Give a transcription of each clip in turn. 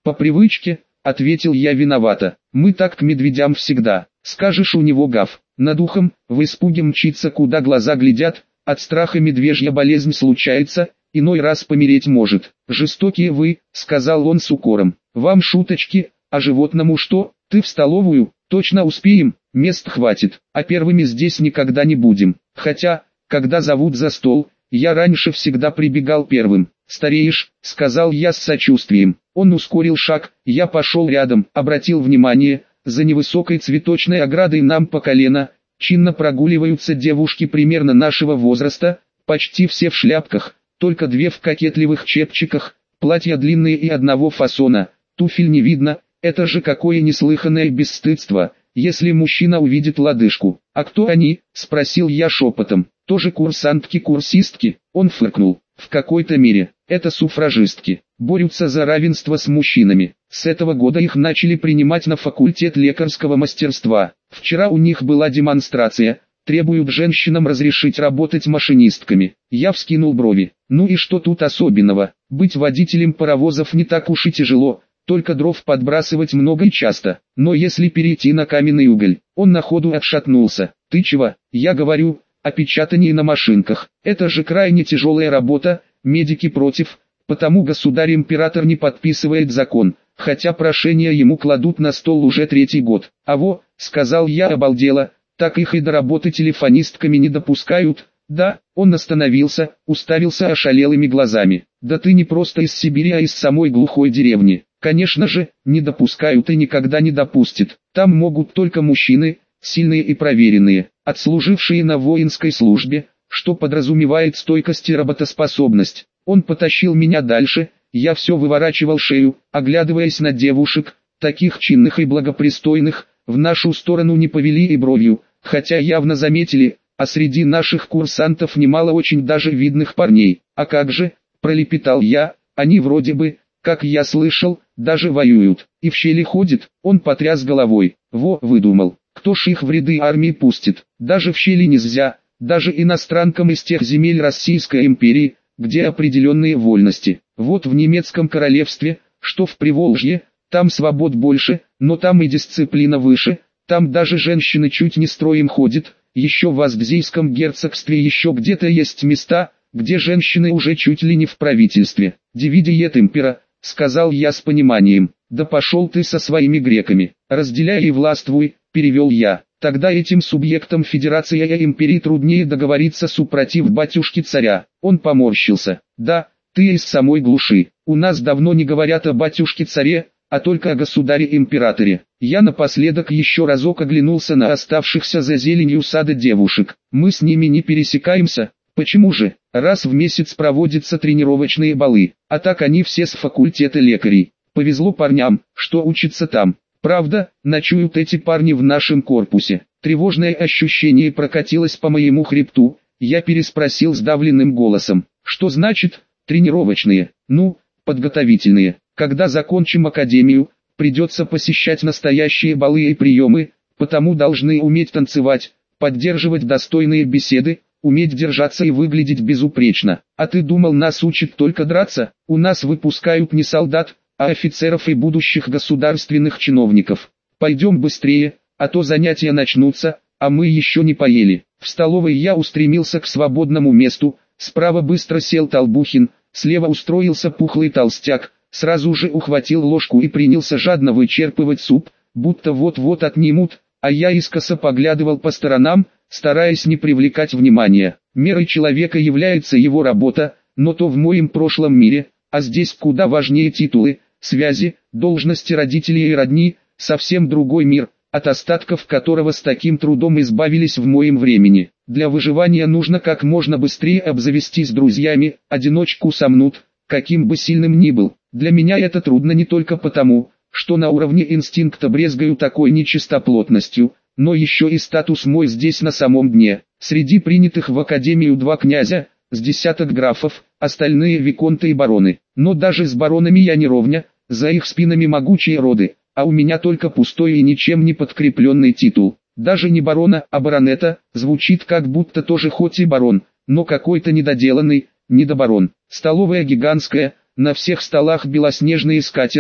По привычке, ответил я виновато. Мы так к медведям всегда. Скажешь, у него гав. Над ухом, в испуге мчится, куда глаза глядят. От страха медвежья болезнь случается, иной раз помереть может. Жестокие вы, сказал он с укором. Вам шуточки, а животному что? Ты в столовую? Точно успеем, мест хватит, а первыми здесь никогда не будем. Хотя, когда зовут за стол, я раньше всегда прибегал первым. «Стареешь», — сказал я с сочувствием. Он ускорил шаг, я пошел рядом, обратил внимание, за невысокой цветочной оградой нам по колено, чинно прогуливаются девушки примерно нашего возраста, почти все в шляпках, только две в кокетливых чепчиках, платья длинные и одного фасона, туфель не видно, это же какое неслыханное бесстыдство, если мужчина увидит лодыжку. «А кто они?» — спросил я шепотом. «Тоже курсантки-курсистки?» Он фыркнул. «В какой-то мере, это суфражистки, борются за равенство с мужчинами. С этого года их начали принимать на факультет лекарского мастерства. Вчера у них была демонстрация, требуют женщинам разрешить работать машинистками». Я вскинул брови. «Ну и что тут особенного? Быть водителем паровозов не так уж и тяжело, только дров подбрасывать много и часто. Но если перейти на каменный уголь...» Он на ходу отшатнулся. «Ты чего?» Я говорю о печатании на машинках. Это же крайне тяжелая работа, медики против, потому государь-император не подписывает закон, хотя прошение ему кладут на стол уже 3-й год. «А во», — сказал я обалдело, — «так их и до работы телефонистками не допускают?» «Да», — он остановился, уставился ошалелыми глазами. «Да ты не просто из Сибири, а из самой глухой деревни». «Конечно же, не допускают и никогда не допустят. Там могут только мужчины, сильные и проверенные, отслужившие на воинской службе, что подразумевает стойкость и работоспособность». Он потащил меня дальше, я все выворачивал шею, оглядываясь на девушек, таких чинных и благопристойных, в нашу сторону не повели и бровью, хотя явно заметили, а среди наших курсантов немало очень даже видных парней. «А как же?» – пролепетал я, «они вроде бы, как я слышал, даже воюют, и в щели ходит». Он потряс головой. «Во, выдумал, кто ж их в ряды армии пустит? Даже в щели нельзя, даже иностранкам из тех земель Российской империи, где определенные вольности. Вот в немецком королевстве, что в Приволжье, там свобод больше, но там и дисциплина выше, там даже женщины чуть не строем ходят, еще в Астзийском герцогстве еще где-то есть места, где женщины уже чуть ли не в правительстве. Дивиди et impera», — сказал я с пониманием. «Да пошел ты со своими греками, разделяй и властвуй», — перевел я. «Тогда этим субъектам Федерации и империи труднее договориться супротив батюшки царя». Он поморщился. «Да, ты из самой глуши. У нас давно не говорят о батюшке царе, а только о государе-императоре». Я напоследок еще разок оглянулся на оставшихся за зеленью сада девушек. «Мы с ними не пересекаемся». «Почему же? Раз в месяц проводятся тренировочные балы, а так они все с факультета лекарей. Повезло парням, что учатся там. Правда, ночуют эти парни в нашем корпусе». Тревожное ощущение прокатилось по моему хребту, я переспросил сдавленным голосом. «Что значит, тренировочные?» «Ну, подготовительные. Когда закончим академию, придется посещать настоящие балы и приемы, потому должны уметь танцевать, поддерживать достойные беседы, уметь держаться и выглядеть безупречно. А ты думал, нас учат только драться? У нас выпускают не солдат, а офицеров и будущих государственных чиновников. Пойдем быстрее, а то занятия начнутся, а мы еще не поели». В столовой я устремился к свободному месту, справа быстро сел Толбухин, слева устроился пухлый толстяк, сразу же ухватил ложку и принялся жадно вычерпывать суп, будто вот-вот отнимут, а я искоса поглядывал по сторонам, стараясь не привлекать внимания. Мерой человека является его работа, но то в моем прошлом мире, а здесь куда важнее титулы, связи, должности родителей и родни, совсем другой мир, от остатков которого с таким трудом избавились в моем времени. Для выживания нужно как можно быстрее обзавестись друзьями, одиночку сомнут, каким бы сильным ни был. Для меня это трудно не только потому, что на уровне инстинкта брезгаю такой нечистоплотностью, но еще и статус мой здесь на самом дне. Среди принятых в академию 2 князя, с десяток графов, остальные виконты и бароны. Но даже с баронами я не ровня, за их спинами могучие роды, а у меня только пустой и ничем не подкрепленный титул. Даже не барона, а баронета, звучит как будто тоже хоть и барон, но какой-то недоделанный, недобарон. Столовая гигантская, на всех столах белоснежные скатерти,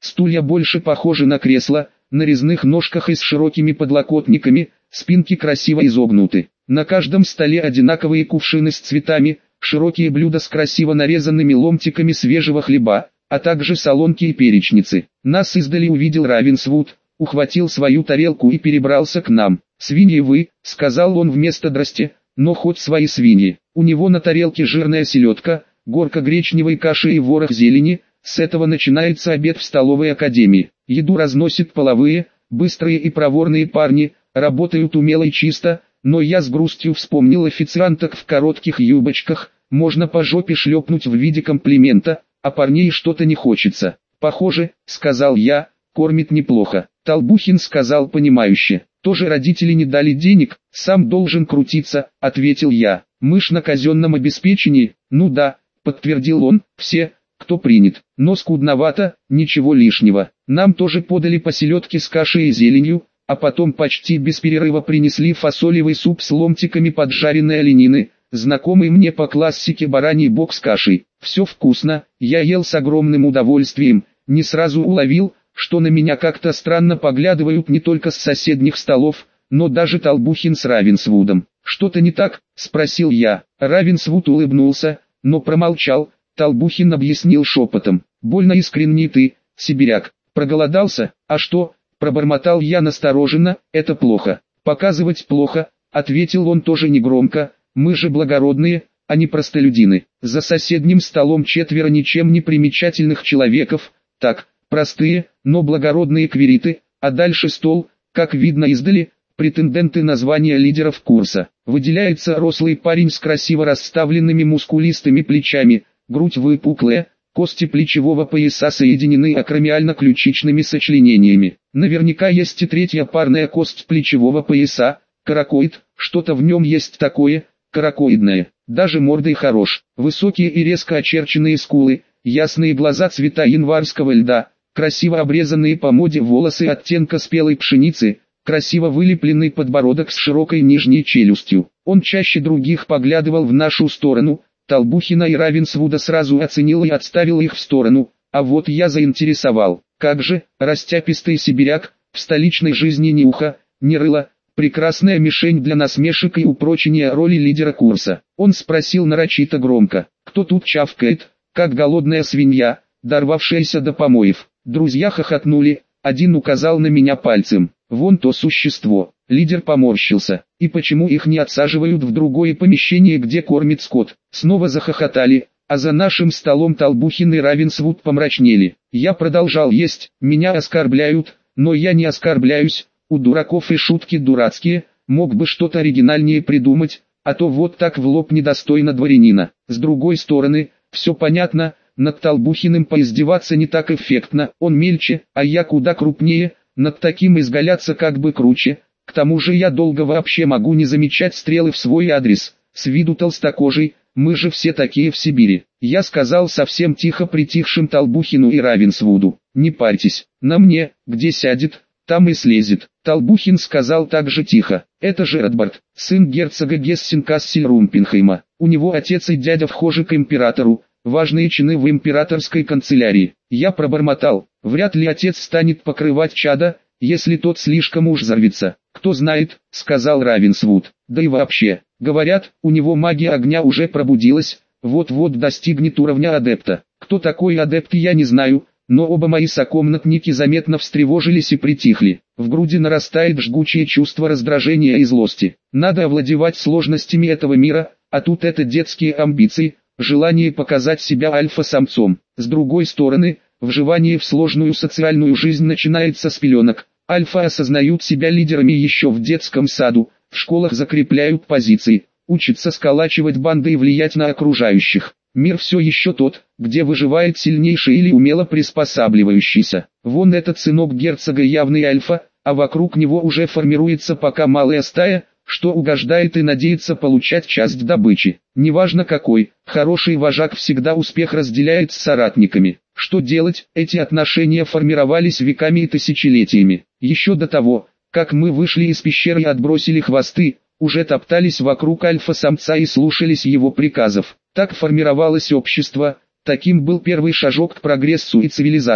Стулья больше похожи на кресла, на резных ножках и с широкими подлокотниками, спинки красиво изогнуты. На каждом столе одинаковые кувшины с цветами, широкие блюда с красиво нарезанными ломтиками свежего хлеба, а также солонки и перечницы. Нас издали увидел Равенсвуд, ухватил свою тарелку и перебрался к нам. «Свиньи вы», — сказал он вместо «здрасте», но хоть свои свиньи. У него на тарелке жирная селедка, горка гречневой каши и ворох зелени. С этого начинается обед в столовой академии. Еду разносят половые, быстрые и проворные парни, работают умело и чисто, но я с грустью вспомнил официанток в коротких юбочках, можно по жопе шлепнуть в виде комплимента, а парней что-то не хочется. «Похоже», — сказал я, — «кормит неплохо». Толбухин сказал понимающе: «Тоже родители не дали денег, сам должен крутиться», — ответил я. «Мы ж на казенном обеспечении». «Ну да», — подтвердил он, — «все, кто принят, но скудновато, ничего лишнего. Нам тоже подали по селедке с кашей и зеленью, а потом почти без перерыва принесли фасолевый суп с ломтиками поджаренной оленины, знакомый мне по классике бараний бок с кашей. Все вкусно, я ел с огромным удовольствием, не сразу уловил, что на меня как-то странно поглядывают не только с соседних столов, но даже Толбухин с Равенсвудом. «Что-то не так?» – спросил я. Равенсвуд улыбнулся, но промолчал. Толбухин объяснил шепотом: «Больно искренний ты, сибиряк. Проголодался? А что?» – пробормотал я настороженно. «Это плохо». «Показывать плохо», – ответил он тоже негромко. «Мы же благородные, а не простолюдины. За соседним столом 4 ничем не примечательных человеков, так, простые, но благородные квириты, а дальше стол, как видно издали, претенденты на звание лидеров курса. Выделяется рослый парень с красиво расставленными мускулистыми плечами, грудь выпуклая, кости плечевого пояса соединены акромиально-ключичными сочленениями. Наверняка есть и третья парная кость плечевого пояса, каракоид, что-то в нем есть такое, каракоидное. Даже мордой хорош, высокие и резко очерченные скулы, ясные глаза цвета январского льда, красиво обрезанные по моде волосы оттенка спелой пшеницы, красиво вылепленный подбородок с широкой нижней челюстью. Он чаще других поглядывал в нашу сторону. Толбухина и Равенсвуда сразу оценил и отставил их в сторону, а вот я заинтересовал. Как же, растяпистый сибиряк, в столичной жизни ни уха, ни рыла, прекрасная мишень для насмешек и упрочения роли лидера курса. Он спросил нарочито громко: «Кто тут чавкает, как голодная свинья, дорвавшаяся до помоев?» Друзья хохотнули, один указал на меня пальцем: «Вон то существо». Лидер поморщился: «И почему их не отсаживают в другое помещение, где кормит скот?» Снова захохотали, а за нашим столом Толбухин и Равенсвуд помрачнели. Я продолжал есть. «Меня оскорбляют, но я не оскорбляюсь, у дураков и шутки дурацкие, мог бы что-то оригинальнее придумать, а то вот так в лоб недостойно дворянина». С другой стороны, все понятно, над Толбухиным поиздеваться не так эффектно, он мельче, а я куда крупнее, над таким изгаляться как бы круче. К тому же я долго вообще могу не замечать стрелы в свой адрес, с виду толстокожий, мы же все такие в Сибири. Я сказал совсем тихо притихшим Толбухину и Равенсвуду: «Не парьтесь, на мне, где сядет, там и слезет». Толбухин сказал также тихо: «Это же Радбард, сын герцога Гессен-Кассель-Румпенхейма, у него отец и дядя вхожи к императору, важные чины в императорской канцелярии». Я пробормотал: «Вряд ли отец станет покрывать чада, если тот слишком уж взорвется». «Кто знает», — сказал Равенсвуд. «Да и вообще, говорят, у него магия огня уже пробудилась, вот-вот достигнет уровня адепта. Кто такой адепт, я не знаю, но оба мои сокомнатники заметно встревожились и притихли. В груди нарастает жгучее чувство раздражения и злости. Надо овладевать сложностями этого мира, а тут это детские амбиции, желание показать себя альфа-самцом. С другой стороны, вживание в сложную социальную жизнь начинается с пеленок. Альфа осознают себя лидерами еще в детском саду, в школах закрепляют позиции, учатся сколачивать банды и влиять на окружающих. Мир все еще тот, где выживает сильнейший или умело приспосабливающийся. Вон этот сынок герцога явный альфа, а вокруг него уже формируется пока малая стая, что угождает и надеется получать часть добычи. Неважно какой, хороший вожак всегда успех разделяет с соратниками. Что делать? Эти отношения формировались веками и тысячелетиями. Еще до того, как мы вышли из пещеры и отбросили хвосты, уже топтались вокруг альфа-самца и слушались его приказов. Так формировалось общество, таким был первый шажок к прогрессу и цивилизации.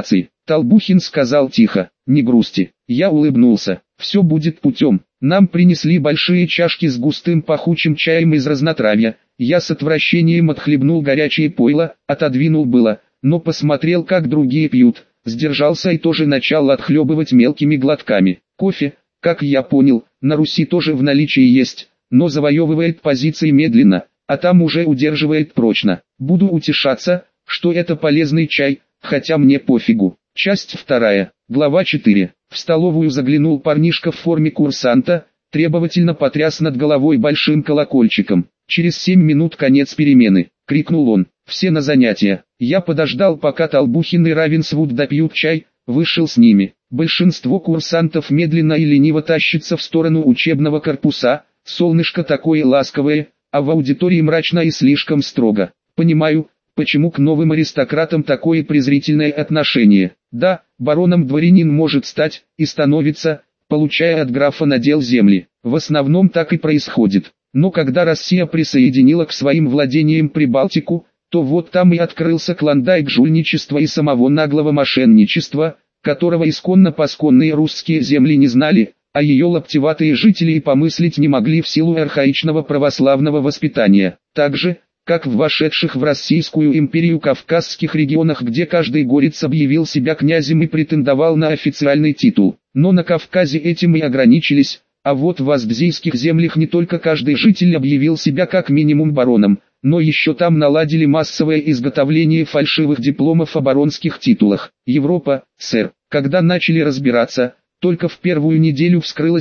Толбухин сказал тихо, не грусти. Я улыбнулся, все будет путем. Нам принесли большие чашки с густым пахучим чаем из разнотравья. Я с отвращением отхлебнул горячее пойло, отодвинул было, но посмотрел, как другие пьют, сдержался и тоже начал отхлебывать мелкими глотками. Кофе, как я понял, на Руси тоже в наличии есть, но завоевывает позиции медленно, а там уже удерживает прочно. Буду утешаться, что это полезный чай, хотя мне пофигу. Часть 2, глава 4. В столовую заглянул парнишка в форме курсанта, требовательно потряс над головой большим колокольчиком. «Через 7 минут конец перемены», — крикнул он. «Все на занятия». Я подождал, пока Толбухин и Равенсвуд допьют чай, вышел с ними. Большинство курсантов медленно и лениво тащится в сторону учебного корпуса, солнышко такое ласковое, а в аудитории мрачно и слишком строго. Понимаю, почему к новым аристократам такое презрительное отношение. Да, бароном дворянин может стать, и становится, получая от графа надел земли. В основном так и происходит. Но когда Россия присоединила к своим владениям Прибалтику, то вот там и открылся клондайк жульничества и самого наглого мошенничества, которого исконно-посконные русские земли не знали, а ее лаптеватые жители и помыслить не могли в силу архаичного православного воспитания. Так же, как в вошедших в Российскую империю кавказских регионах, где каждый горец объявил себя князем и претендовал на официальный титул. Но на Кавказе этим и ограничились, а вот в аздзийских землях не только каждый житель объявил себя как минимум бароном, но еще там наладили массовое изготовление фальшивых дипломов о баронских титулах. Европа, сэр, когда начали разбираться, только в первую неделю вскрылось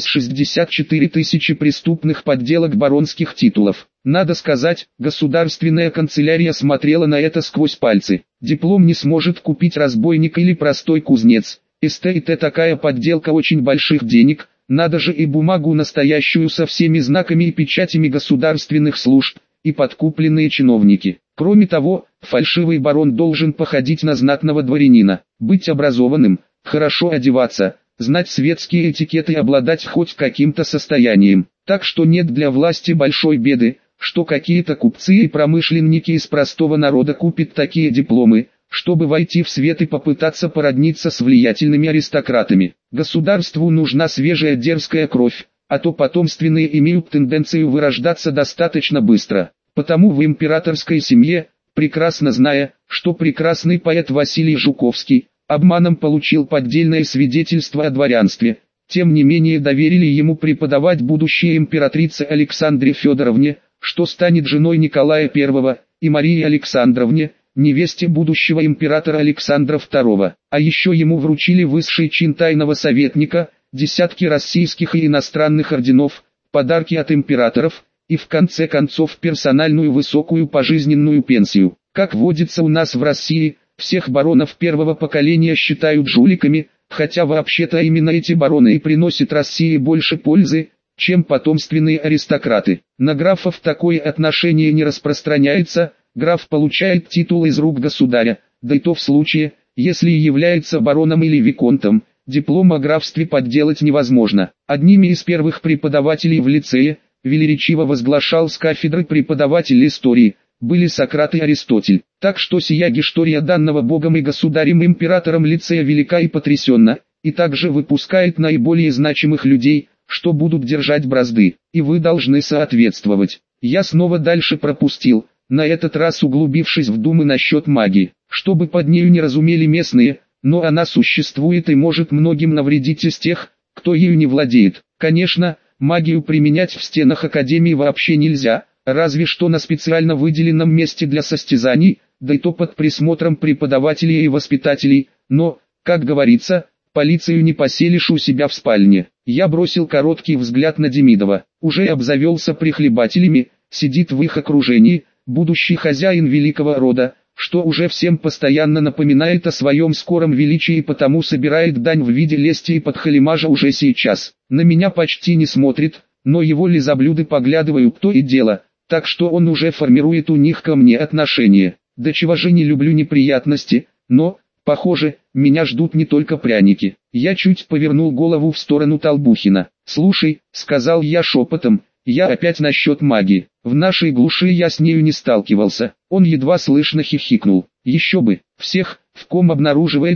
64 тысячи преступных подделок баронских титулов. Надо сказать, государственная канцелярия смотрела на это сквозь пальцы. Диплом не сможет купить разбойник или простой кузнец. СТ такая подделка очень больших денег, надо же и бумагу настоящую со всеми знаками и печатями государственных служб, и подкупленные чиновники. Кроме того, фальшивый барон должен походить на знатного дворянина, быть образованным, хорошо одеваться, знать светские этикеты и обладать хоть каким-то состоянием. Так что нет для власти большой беды, что какие-то купцы и промышленники из простого народа купят такие дипломы, чтобы войти в свет и попытаться породниться с влиятельными аристократами. Государству нужна свежая дерзкая кровь, а то потомственные имеют тенденцию вырождаться достаточно быстро. Потому в императорской семье, прекрасно зная, что прекрасный поэт Василий Жуковский обманом получил поддельное свидетельство о дворянстве, тем не менее доверили ему преподавать будущей императрице Александре Федоровне, что станет женой Николая I, и Марии Александровне, невесте будущего императора Александра II. А еще ему вручили высший чин тайного советника, десятки российских и иностранных орденов, подарки от императоров, и в конце концов персональную высокую пожизненную пенсию. Как водится у нас в России, всех баронов первого поколения считают жуликами, хотя вообще-то именно эти бароны и приносят России больше пользы, чем потомственные аристократы. На графов такое отношение не распространяется, граф получает титул из рук государя, да и то в случае, если является бароном или виконтом. Диплом о графстве подделать невозможно. Одними из первых преподавателей в лицее, велеречиво возглашал с кафедры преподаватель истории, были Сократ и Аристотель. Так что сия гистория данного Богом и государем-императором лицея велика и потрясенна, и также выпускает наиболее значимых людей, что будут держать бразды, и вы должны соответствовать. Я снова дальше пропустил, на этот раз углубившись в думы насчет магии, чтобы под нею не разумели местные, но она существует и может многим навредить из тех, кто ею не владеет. Конечно, магию применять в стенах Академии вообще нельзя, разве что на специально выделенном месте для состязаний, да и то под присмотром преподавателей и воспитателей, но, как говорится, полицию не поселишь у себя в спальне. Я бросил короткий взгляд на Демидова, уже обзавелся прихлебателями, сидит в их окружении, будущий хозяин великого рода, что уже всем постоянно напоминает о своем скором величии и потому собирает дань в виде лести и подхалимажа уже сейчас. На меня почти не смотрит, но его лизоблюды поглядывают то и дело, так что он уже формирует у них ко мне отношение. До чего же не люблю неприятности, но, похоже, меня ждут не только пряники. Я чуть повернул голову в сторону Толбухина. «Слушай», — сказал я шепотом, — «я опять насчет магии. В нашей глуши я с нею не сталкивался». Он едва слышно хихикнул. «Еще бы, всех, в ком обнаруживается,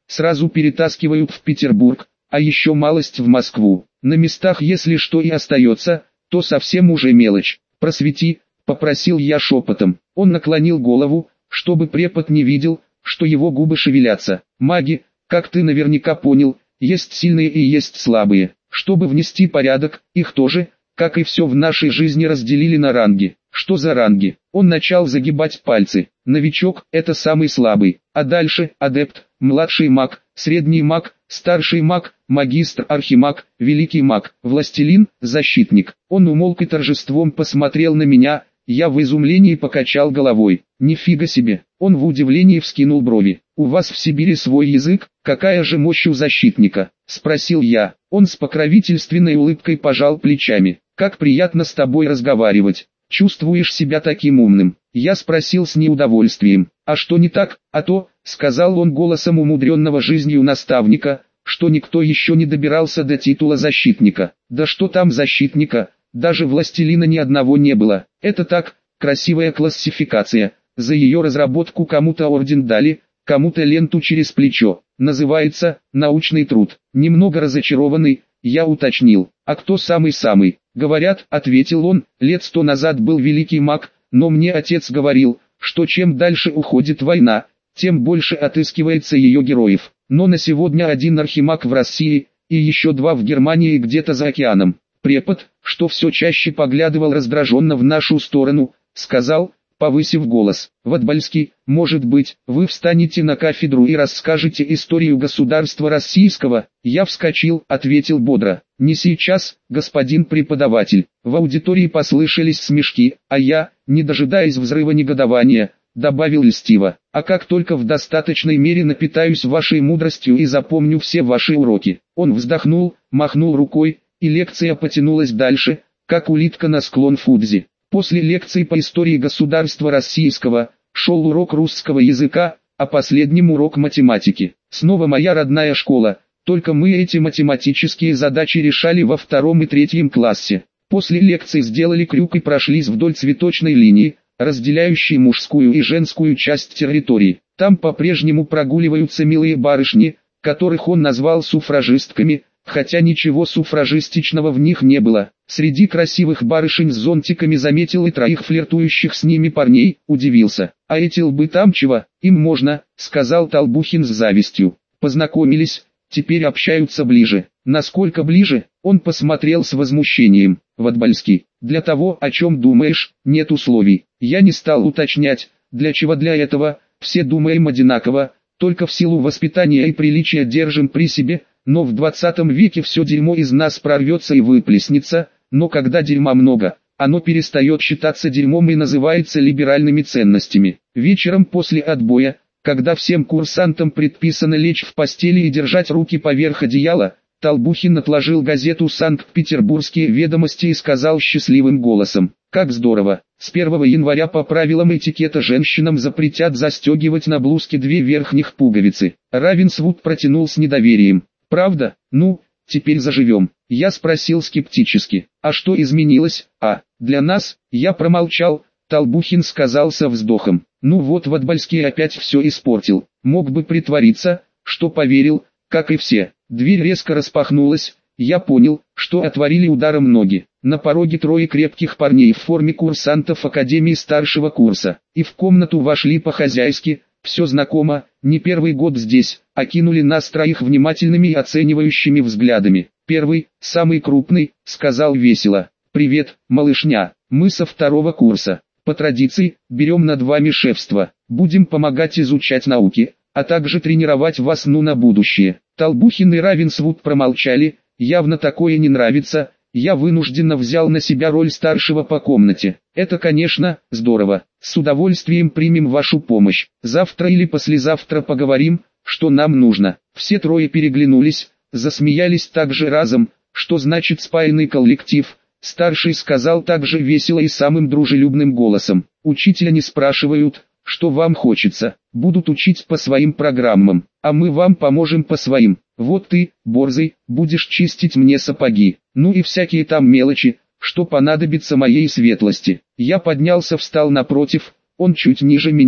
сразу перетаскивают в Петербург, а еще малость в Москву. На местах если что и остается, то совсем уже мелочь. Просвети, попросил я шепотом. Он наклонил голову, чтобы препод не видел, что его губы шевелятся. Маги, как ты наверняка понял, есть сильные и есть слабые. Чтобы внести порядок, их тоже, как и все в нашей жизни, разделили на ранги. Что за ранги? Он начал загибать пальцы. Новичок – это самый слабый, а дальше адепт, младший маг, средний маг, старший маг, магистр, архимаг, великий маг, властелин, защитник. Он умолк и торжеством посмотрел на меня. Я в изумлении покачал головой. Нифига себе. Он в удивлении вскинул брови. У вас в Сибири свой язык? Какая же мощь у защитника? Спросил я. Он с покровительственной улыбкой пожал плечами. Как приятно с тобой разговаривать. Чувствуешь себя таким умным? Я спросил с неудовольствием. А что не так? А то, сказал он голосом умудренного жизнью наставника, что никто еще не добирался до титула защитника. Да что там защитника? Даже властелина ни одного не было. Это так, красивая классификация. За ее разработку кому-то орден дали, кому-то ленту через плечо. Называется «научный труд». Немного разочарованный, я уточнил. А кто самый-самый? Говорят, ответил он, лет 100 назад был великий маг, но мне отец говорил, что чем дальше уходит война, тем больше отыскивается ее героев. Но на сегодня один архимаг в России, и еще 2 в Германии где-то за океаном. Препод, что все чаще поглядывал раздраженно в нашу сторону, сказал, повысив голос: «Ватбальский, может быть, вы встанете на кафедру и расскажете историю государства российского?» Я вскочил, ответил бодро: «Не сейчас, господин преподаватель». В аудитории послышались смешки, а я, не дожидаясь взрыва негодования, добавил льстиво: «А как только в достаточной мере напитаюсь вашей мудростью и запомню все ваши уроки». Он вздохнул, махнул рукой, и лекция потянулась дальше, как улитка на склон Фудзи. После лекции по истории государства российского, шел урок русского языка, а последним урок математики. Снова моя родная школа, только мы эти математические задачи решали во 2 и 3 классе. После лекции сделали крюк и прошлись вдоль цветочной линии, разделяющей мужскую и женскую часть территории. Там по-прежнему прогуливаются милые барышни, которых он назвал суфражистками, хотя ничего суфражистичного в них не было. Среди красивых барышень с зонтиками заметил и 3 флиртующих с ними парней, удивился. «А эти лбы там чего? Им можно», — сказал Толбухин с завистью. Познакомились, теперь общаются ближе. Насколько ближе? Он посмотрел с возмущением. Ватбальский: «Для того, о чем думаешь, нет условий». Я не стал уточнять, для чего для этого, все думаем одинаково, только в силу воспитания и приличия держим при себе. Но в 20 веке все дерьмо из нас прорвется и выплеснется, но когда дерьма много, оно перестает считаться дерьмом и называется либеральными ценностями. Вечером после отбоя, когда всем курсантам предписано лечь в постели и держать руки поверх одеяла, Толбухин отложил газету «Санкт-Петербургские ведомости» и сказал счастливым голосом: «Как здорово! С 1 января по правилам этикета женщинам запретят застегивать на блузке 2 верхних пуговицы». Равенсвуд протянул с недоверием: «Правда? Ну, теперь заживем». Я спросил скептически: «А что изменилось?» Для нас?» Я промолчал. Толбухин сказал со вздохом: «Ну вот, Ватбальский опять все испортил. Мог бы притвориться, что поверил, как и все». Дверь резко распахнулась. Я понял, что отворили ударом ноги. На пороге 3 крепких парней в форме курсантов Академии старшего курса. И в комнату вошли по-хозяйски. Все знакомо, не первый год здесь, окинули нас 3 внимательными и оценивающими взглядами. Первый, самый крупный, сказал весело: «Привет, малышня, мы со 2 курса. По традиции, берем над вами шефство, будем помогать изучать науки, а также тренировать вас на будущее». Толбухин и Равенсвуд промолчали, явно такое не нравится. Я вынужденно взял на себя роль старшего по комнате. «Это, конечно, здорово. С удовольствием примем вашу помощь. Завтра или послезавтра поговорим, что нам нужно». Все 3 переглянулись, засмеялись так же разом. «Что значит спаянный коллектив?» Старший сказал также весело и самым дружелюбным голосом: «Учителя не спрашивают, что вам хочется. Будут учить по своим программам, а мы вам поможем по своим. Вот ты, борзый, будешь чистить мне сапоги. Ну и всякие там мелочи, что понадобится моей светлости». Я поднялся, встал напротив, он чуть ниже меня,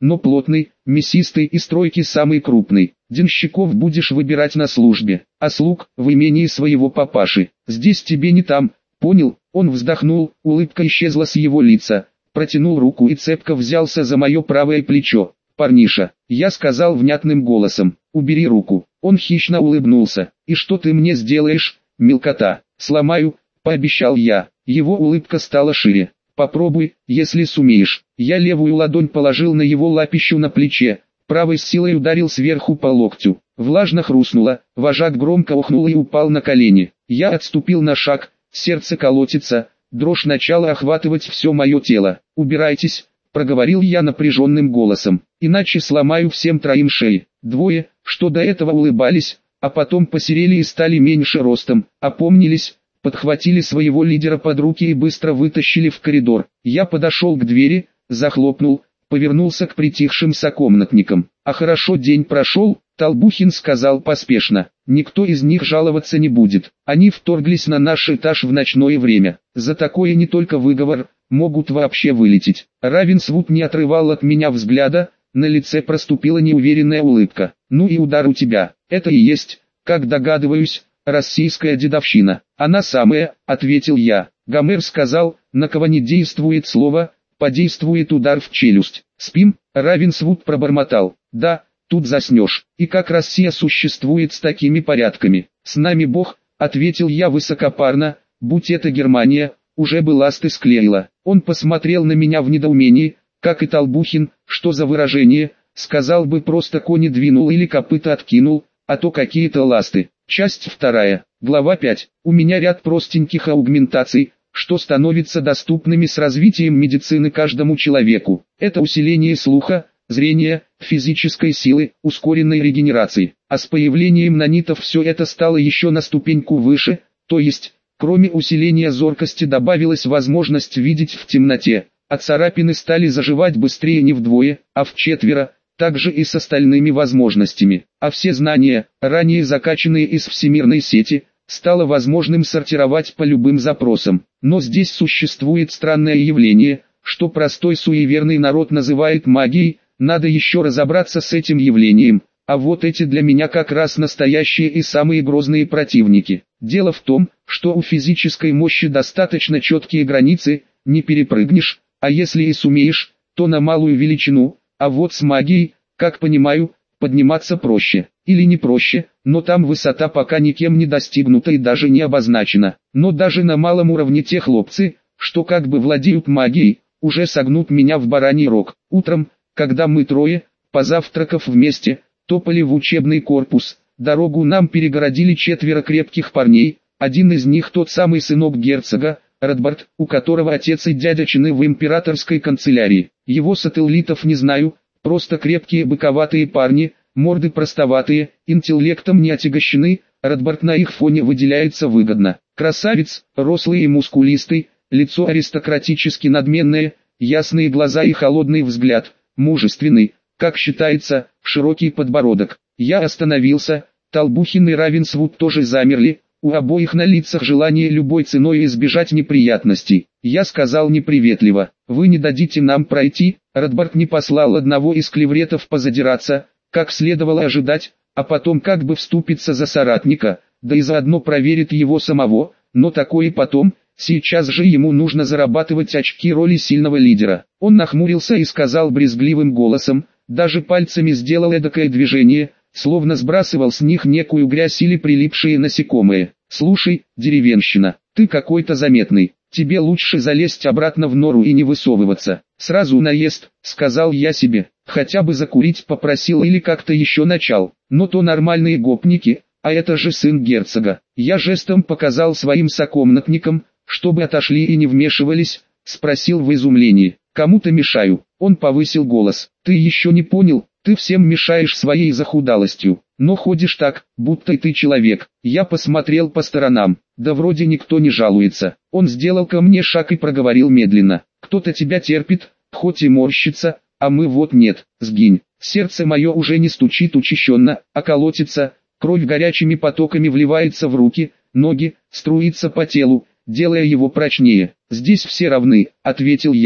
но плотный, мясистый и стройки самый крупный. Денщиков будешь выбирать на службе, а слуг в имении своего папаши. Здесь тебе не там, понял? Он вздохнул, улыбка исчезла с его лица, протянул руку и цепко взялся за мое правое плечо. «Парниша», я сказал внятным голосом, «убери руку». Он хищно улыбнулся. «И что ты мне сделаешь, мелкота?» «Сломаю», пообещал я. Его улыбка стала шире. «Попробуй, если сумеешь». Я левую ладонь положил на его лапищу на плече, правой силой ударил сверху по локтю. Влажно хрустнуло, вожак громко охнул и упал на колени. Я отступил на шаг, сердце колотится, дрожь начала охватывать все мое тело. «Убирайтесь», проговорил я напряженным голосом, «иначе сломаю всем троим шеи». Двое, что до этого улыбались, а потом посерели и стали меньше ростом, опомнились, подхватили своего лидера под руки и быстро вытащили в коридор. Я подошел к двери, захлопнул, повернулся к притихшим сокомнатникам. «А хорошо день прошел», Толбухин сказал поспешно. «Никто из них жаловаться не будет. Они вторглись на наш этаж в ночное время. За такое не только выговор, могут вообще вылететь». Равенсвуд не отрывал от меня взгляда, на лице проступила неуверенная улыбка. «Ну и удар у тебя. Это и есть, как догадываюсь, российская дедовщина». «Она самая», ответил я. Гомер сказал, на кого не действует слово, подействует удар в челюсть. «Спим?» Равенсвуд пробормотал. «Да, тут заснешь. И как Россия существует с такими порядками?» «С нами Бог», ответил я высокопарно, «будь это Германия, уже бы ласты склеила». Он посмотрел на меня в недоумении, как и Толбухин, что за выражение, сказал бы просто кони двинул или копыта откинул, а то какие-то ласты. Часть 2, глава 5. У меня ряд простеньких аугментаций, что становятся доступными с развитием медицины каждому человеку. Это усиление слуха, зрения, физической силы, ускоренной регенерации. А с появлением нанитов все это стало еще на ступеньку выше, то есть, кроме усиления зоркости добавилась возможность видеть в темноте, а царапины стали заживать быстрее не вдвое, а вчетверо, также и с остальными возможностями. А все знания, ранее закачанные из всемирной сети, стало возможным сортировать по любым запросам. Но здесь существует странное явление, что простой суеверный народ называет магией, надо еще разобраться с этим явлением, а вот эти для меня как раз настоящие и самые грозные противники. Дело в том, что у физической мощи достаточно четкие границы, не перепрыгнешь, а если и сумеешь, то на малую величину, а вот с магией, как понимаю, подниматься проще, или не проще, но там высота пока никем не достигнута и даже не обозначена. Но даже на малом уровне те хлопцы, что как бы владеют магией, уже согнут меня в бараний рог. Утром, когда мы трое, позавтракав вместе, топали в учебный корпус, дорогу нам перегородили 4 крепких парней, один из них тот самый сынок герцога, Радбард, у которого отец и дядя чины в императорской канцелярии. Его сателлитов не знаю, просто крепкие быковатые парни, морды простоватые, интеллектом не отягощены, Радбард на их фоне выделяется выгодно. Красавец, рослый и мускулистый, лицо аристократически надменное, ясные глаза и холодный взгляд, мужественный, как считается, широкий подбородок. Я остановился, Толбухин и Равенсвуд тоже замерли, у обоих на лицах желание любой ценой избежать неприятностей. Я сказал неприветливо, «Вы не дадите нам пройти?» Радбард не послал одного из клевретов позадираться, как следовало ожидать, а потом как бы вступиться за соратника, да и заодно проверит его самого, но такое потом, сейчас же ему нужно зарабатывать очки роли сильного лидера. Он нахмурился и сказал брезгливым голосом, даже пальцами сделал эдакое движение, словно сбрасывал с них некую грязь или прилипшие насекомые. «Слушай, деревенщина, ты какой-то заметный, тебе лучше залезть обратно в нору и не высовываться». «Сразу наезд», — сказал я себе, хотя бы закурить попросил или как-то еще начал, но то нормальные гопники, а это же сын герцога. Я жестом показал своим сокомнатникам, чтобы отошли и не вмешивались, спросил в изумлении, «Кому-то мешаю?» Он повысил голос, «Ты еще не понял? Ты всем мешаешь своей захудалостью, но ходишь так, будто ты человек». Я посмотрел по сторонам, да вроде никто не жалуется. Он сделал ко мне шаг и проговорил медленно, «Кто-то тебя терпит, хоть и морщится, а мы вот нет, сгинь». Сердце мое уже не стучит учащенно, а колотится, кровь горячими потоками вливается в руки, ноги, струится по телу, делая его прочнее. «Здесь все равны», — ответил я.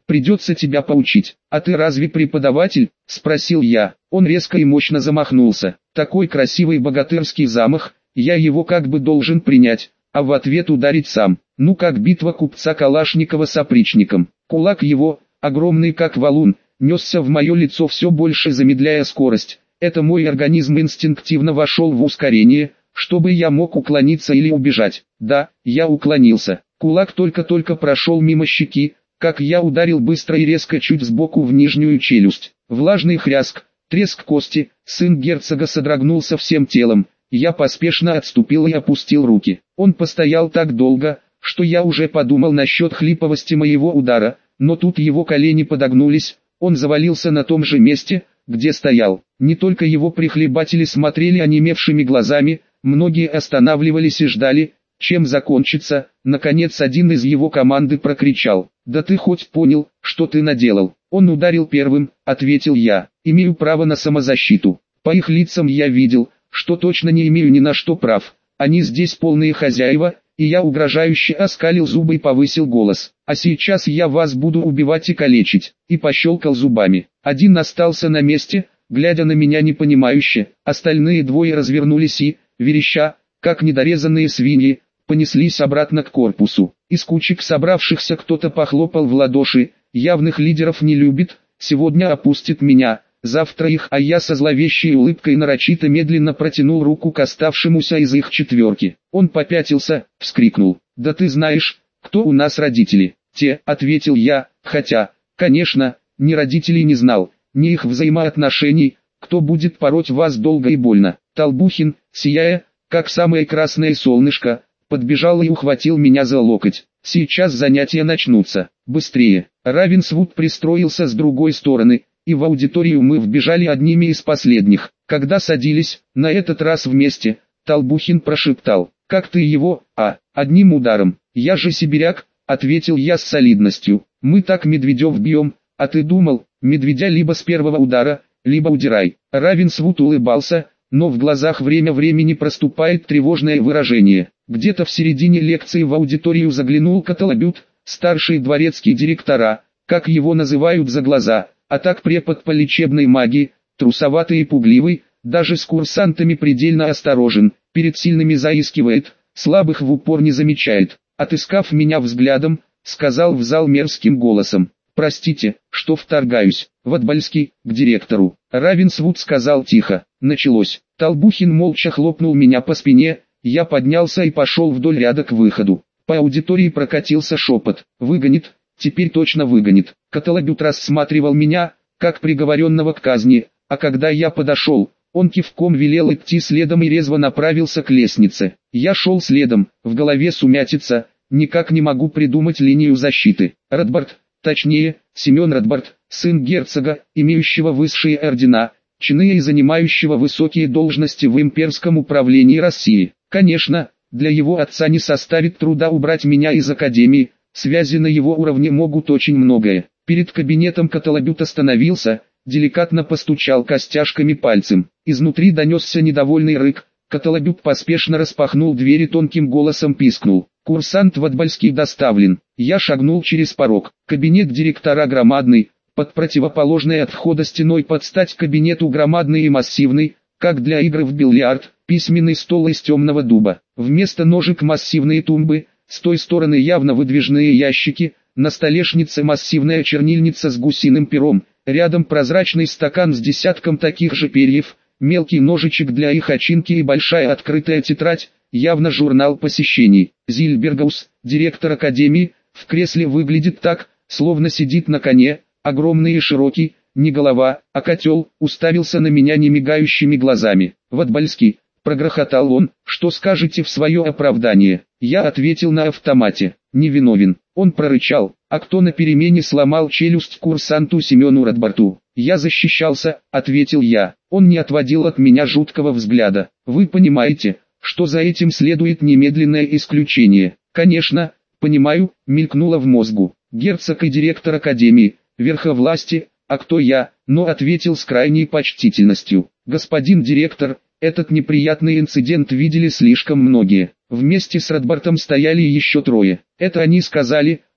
Придется тебя поучить. А ты разве преподаватель? Спросил я. Он резко и мощно замахнулся. Такой красивый богатырский замах, я его как бы должен принять, а в ответ ударить сам. Ну как битва купца Калашникова с опричником. Кулак его, огромный как валун, несся в мое лицо все больше, замедляя скорость. Это мой организм инстинктивно вошел в ускорение, чтобы я мог уклониться или убежать. Да, я уклонился. Кулак только-только прошел мимо щеки, как я ударил быстро и резко чуть сбоку в нижнюю челюсть. Влажный хряск, треск кости, сын герцога содрогнулся всем телом. Я поспешно отступил и опустил руки. Он постоял так долго, что я уже подумал насчет хлиповости моего удара, но тут его колени подогнулись, он завалился на том же месте, где стоял. Не только его прихлебатели смотрели онемевшими глазами, многие останавливались и ждали, чем закончится. Наконец один из его команды прокричал: «Да ты хоть понял, что ты наделал?» «Он ударил первым», — ответил я. «Имею право на самозащиту. По их лицам я видел, что точно не имею ни на что прав. Они здесь полные хозяева». И я угрожающе оскалил зубы и повысил голос: «А сейчас я вас буду убивать и калечить», и пощелкал зубами. Один остался на месте, глядя на меня непонимающе, остальные двое развернулись и, вереща, как недорезанные свиньи, понеслись обратно к корпусу. Из кучек собравшихся кто-то похлопал в ладоши: «Явных лидеров не любит, сегодня опустит меня, завтра их». А я со зловещей улыбкой нарочито медленно протянул руку к оставшемуся из их четверки. Он попятился, вскрикнул: «Да ты знаешь, кто у нас родители?» «Те», — ответил я, хотя, конечно, ни родителей не знал, ни их взаимоотношений, кто будет пороть вас долго и больно. Толбухин, сияя, как самое красное солнышко, подбежал и ухватил меня за локоть. «Сейчас занятия начнутся. Быстрее!» Равенсвуд пристроился с другой стороны, и в аудиторию мы вбежали одними из последних. Когда садились, на этот раз вместе, Толбухин прошептал: «Как ты его, одним ударом?» «Я же сибиряк», — ответил я с солидностью. «Мы так медведев бьем, а ты думал, медведя либо с первого удара, либо удирай». Равенсвуд улыбался, но в глазах время времени проступает тревожное выражение. Где-то в середине лекции в аудиторию заглянул Котелобют, старший дворецкий директора, как его называют за глаза, а так препод по лечебной магии, трусоватый и пугливый, даже с курсантами предельно осторожен, перед сильными заискивает, слабых в упор не замечает. Отыскав меня взглядом, сказал в зал мерзким голосом: «Простите, что вторгаюсь, Ватбальский, к директору». Равенсвуд сказал тихо: «Началось». Толбухин молча хлопнул меня по спине, я поднялся и пошел вдоль ряда к выходу. По аудитории прокатился шепот: «Выгонит, теперь точно выгонит». Котелобют рассматривал меня, как приговоренного к казни, а когда я подошел, он кивком велел идти следом и резво направился к лестнице. Я шел следом, в голове сумятица, никак не могу придумать линию защиты. Радбард, точнее, Семен Радбард, сын герцога, имеющего высшие ордена, чины и занимающего высокие должности в имперском управлении России. Конечно, для его отца не составит труда убрать меня из академии, связи на его уровне могут очень многое. Перед кабинетом Котелобют остановился, деликатно постучал костяшками пальцем. Изнутри донесся недовольный рык. Котелобют поспешно распахнул дверь и тонким голосом пискнул: «Курсант Ватбальский доставлен». Я шагнул через порог. Кабинет директора громадный, под противоположной от входа стеной под стать кабинету громадный и массивный, как для игр в бильярд, письменный стол из темного дуба. Вместо ножек массивные тумбы, с той стороны явно выдвижные ящики, на столешнице массивная чернильница с гусиным пером, рядом прозрачный стакан с десятком таких же перьев, мелкий ножичек для их очинки и большая открытая тетрадь, явно журнал посещений. Зильбергаус, директор академии, в кресле выглядит так, словно сидит на коне, огромный и широкий, не голова, а котел, уставился на меня немигающими глазами. «Ватбальский», — прогрохотал он, — «что скажете в свое оправдание?» Я ответил на автомате: «Невиновен». Он прорычал: «А кто на перемене сломал челюсть курсанту Семену Радбарту?» «Я защищался», — ответил я. Он не отводил от меня жуткого взгляда. «Вы понимаете, что за этим следует немедленное исключение?» «Конечно, понимаю», — мелькнуло в мозгу. «Герцог и директор академии, верховласти, а кто я?» Но ответил с крайней почтительностью: «Господин директор, этот неприятный инцидент видели слишком многие. Вместе с Радбартом стояли еще трое. Это они сказали,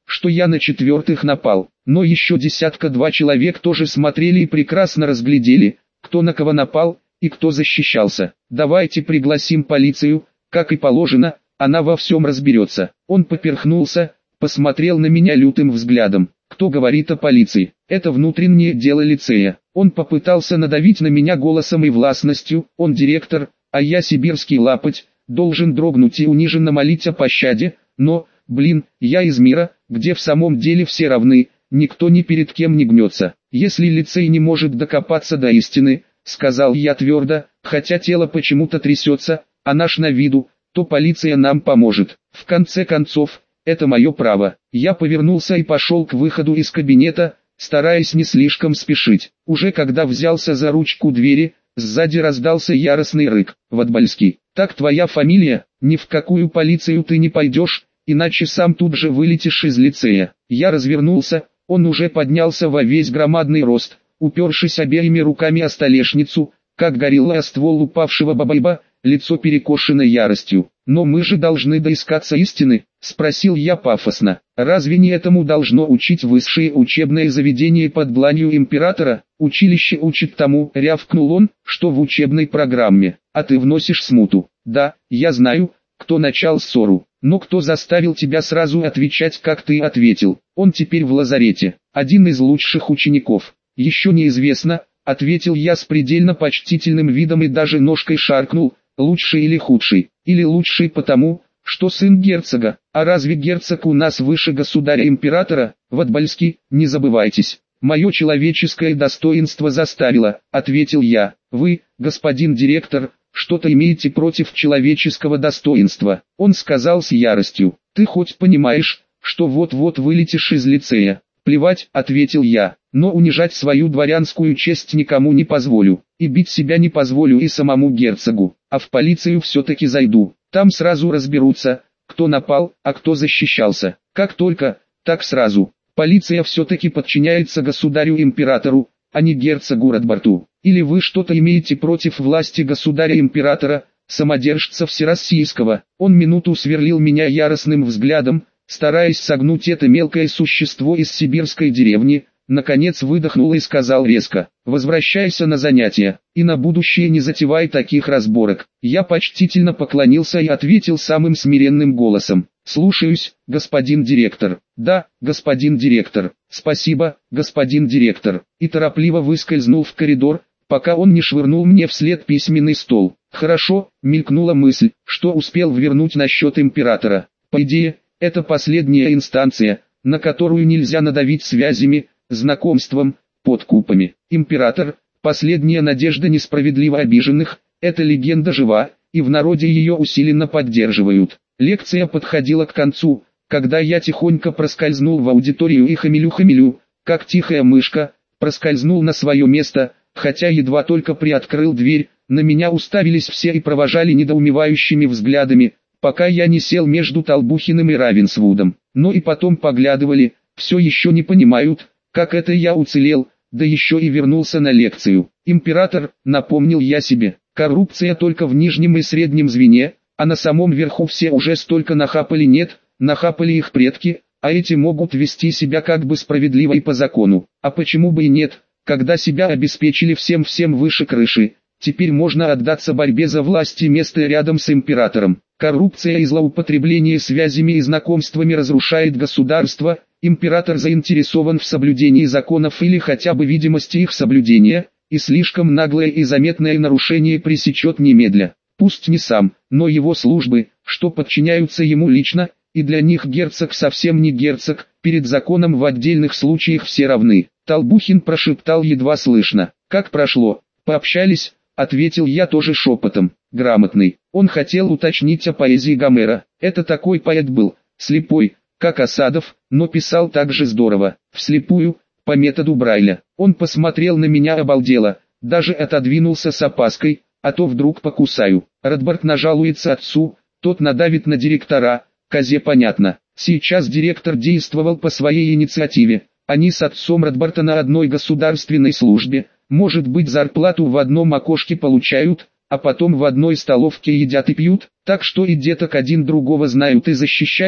что я на четвертых напал, но еще десятка-два человек тоже смотрели и прекрасно разглядели, кто на кого напал и кто защищался. Давайте пригласим полицию, как и положено, она во всем разберется. Он поперхнулся, посмотрел на меня лютым взглядом. Кто говорит о полиции? Это внутреннее дело лицея. Он попытался надавить на меня голосом и властностью. Он директор, а я сибирский лапоть, должен дрогнуть и униженно молить о пощаде. Но, блин, я из мира, где в самом деле все равны, никто ни перед кем не гнется. Если лицей не может докопаться до истины, сказал я твердо, хотя тело почему-то трясется, а наш на виду, то полиция нам поможет. В конце концов, это мое право. Я повернулся и пошел к выходу из кабинета, стараясь не слишком спешить. Уже когда взялся за ручку двери, сзади раздался яростный рык. Ватбальский, так твоя фамилия? Ни в какую полицию ты не пойдешь, иначе сам тут же вылетишь из лицея. Я развернулся, он уже поднялся во весь громадный рост, упершись обеими руками о столешницу, как горилла о ствол упавшего бабайба, лицо перекошено яростью. «Но мы же должны доискаться истины», — спросил я пафосно. «Разве не этому должно учить высшее учебное заведение под дланью императора? Училище учит тому», — рявкнул он, — «что в учебной программе, а ты вносишь смуту». «Да, я знаю, кто начал ссору, но кто заставил тебя сразу отвечать, как ты ответил? Он теперь в лазарете, один из лучших учеников». «Еще неизвестно», — ответил я с предельно почтительным видом и даже ножкой шаркнул, «лучший или худший, или лучший потому, что сын герцога, а разве герцог у нас выше государя-императора? Ватбальский, не забывайтесь, мое человеческое достоинство заставило», — ответил я. «Вы, господин директор, что-то имеете против человеческого достоинства?» Он сказал с яростью. «Ты хоть понимаешь, что вот-вот вылетишь из лицея?» «Плевать», — ответил я, — «но унижать свою дворянскую честь никому не позволю, и бить себя не позволю и самому герцогу, а в полицию все-таки зайду, там сразу разберутся, кто напал, а кто защищался, как только, так сразу. Полиция все-таки подчиняется государю-императору, а не герцогу Радбарту. Или вы что-то имеете против власти государя-императора, самодержца всероссийского?» Он минуту сверлил меня яростным взглядом, стараясь согнуть это мелкое существо из сибирской деревни, наконец выдохнул и сказал резко: «Возвращайся на занятия, и на будущее не затевай таких разборок». Я почтительно поклонился и ответил самым смиренным голосом: «Слушаюсь, господин директор». «Да, господин директор, спасибо, господин директор», и торопливо выскользнул в коридор, пока он не швырнул мне вслед письменный стол. «Хорошо», мелькнула мысль, что успел ввернуть насчет императора. По идее, это последняя инстанция, на которую нельзя надавить связями, знакомством, подкупами. Император, последняя надежда несправедливо обиженных, эта легенда жива, и в народе ее усиленно поддерживают. Лекция подходила к концу, когда я тихонько проскользнул в аудиторию и хамелю-хамелю, как тихая мышка, проскользнул на свое место, хотя едва только приоткрыл дверь, на меня уставились все и провожали недоумевающими взглядами, пока я не сел между Толбухиным и Равенсвудом. Но и потом поглядывали, все еще не понимают, как это я уцелел, да еще и вернулся на лекцию. «Император», напомнил я себе, коррупция только в нижнем и среднем звене, а на самом верху все уже столько нахапали. Нет, нахапали их предки, а эти могут вести себя как бы справедливо и по закону. А почему бы и нет, когда себя обеспечили всем выше крыши? Теперь можно отдаться борьбе за власть и место рядом с императором. Коррупция и злоупотребление связями и знакомствами разрушает государство, император заинтересован в соблюдении законов или хотя бы видимости их соблюдения, и слишком наглое и заметное нарушение пресечет немедля. Пусть не сам, но его службы, что подчиняются ему лично, и для них герцог совсем не герцог, перед законом в отдельных случаях все равны. Толбухин прошептал едва слышно: «Как прошло? Пообщались?» Ответил я тоже шепотом: «Грамотный». Он хотел уточнить о поэзии Гомера. Это такой поэт был, слепой, как Осадов, но писал так же здорово, вслепую, по методу Брайля. Он посмотрел на меня обалдело, даже отодвинулся с опаской, а то вдруг покусаю. Радбарт нажалуется отцу, тот надавит на директора, козе понятно. Сейчас директор действовал по своей инициативе, они с отцом Радбарта на одной государственной службе, может быть зарплату в одном окошке получают, а потом в одной столовке едят и пьют, так что и деток один другого знают и защищают,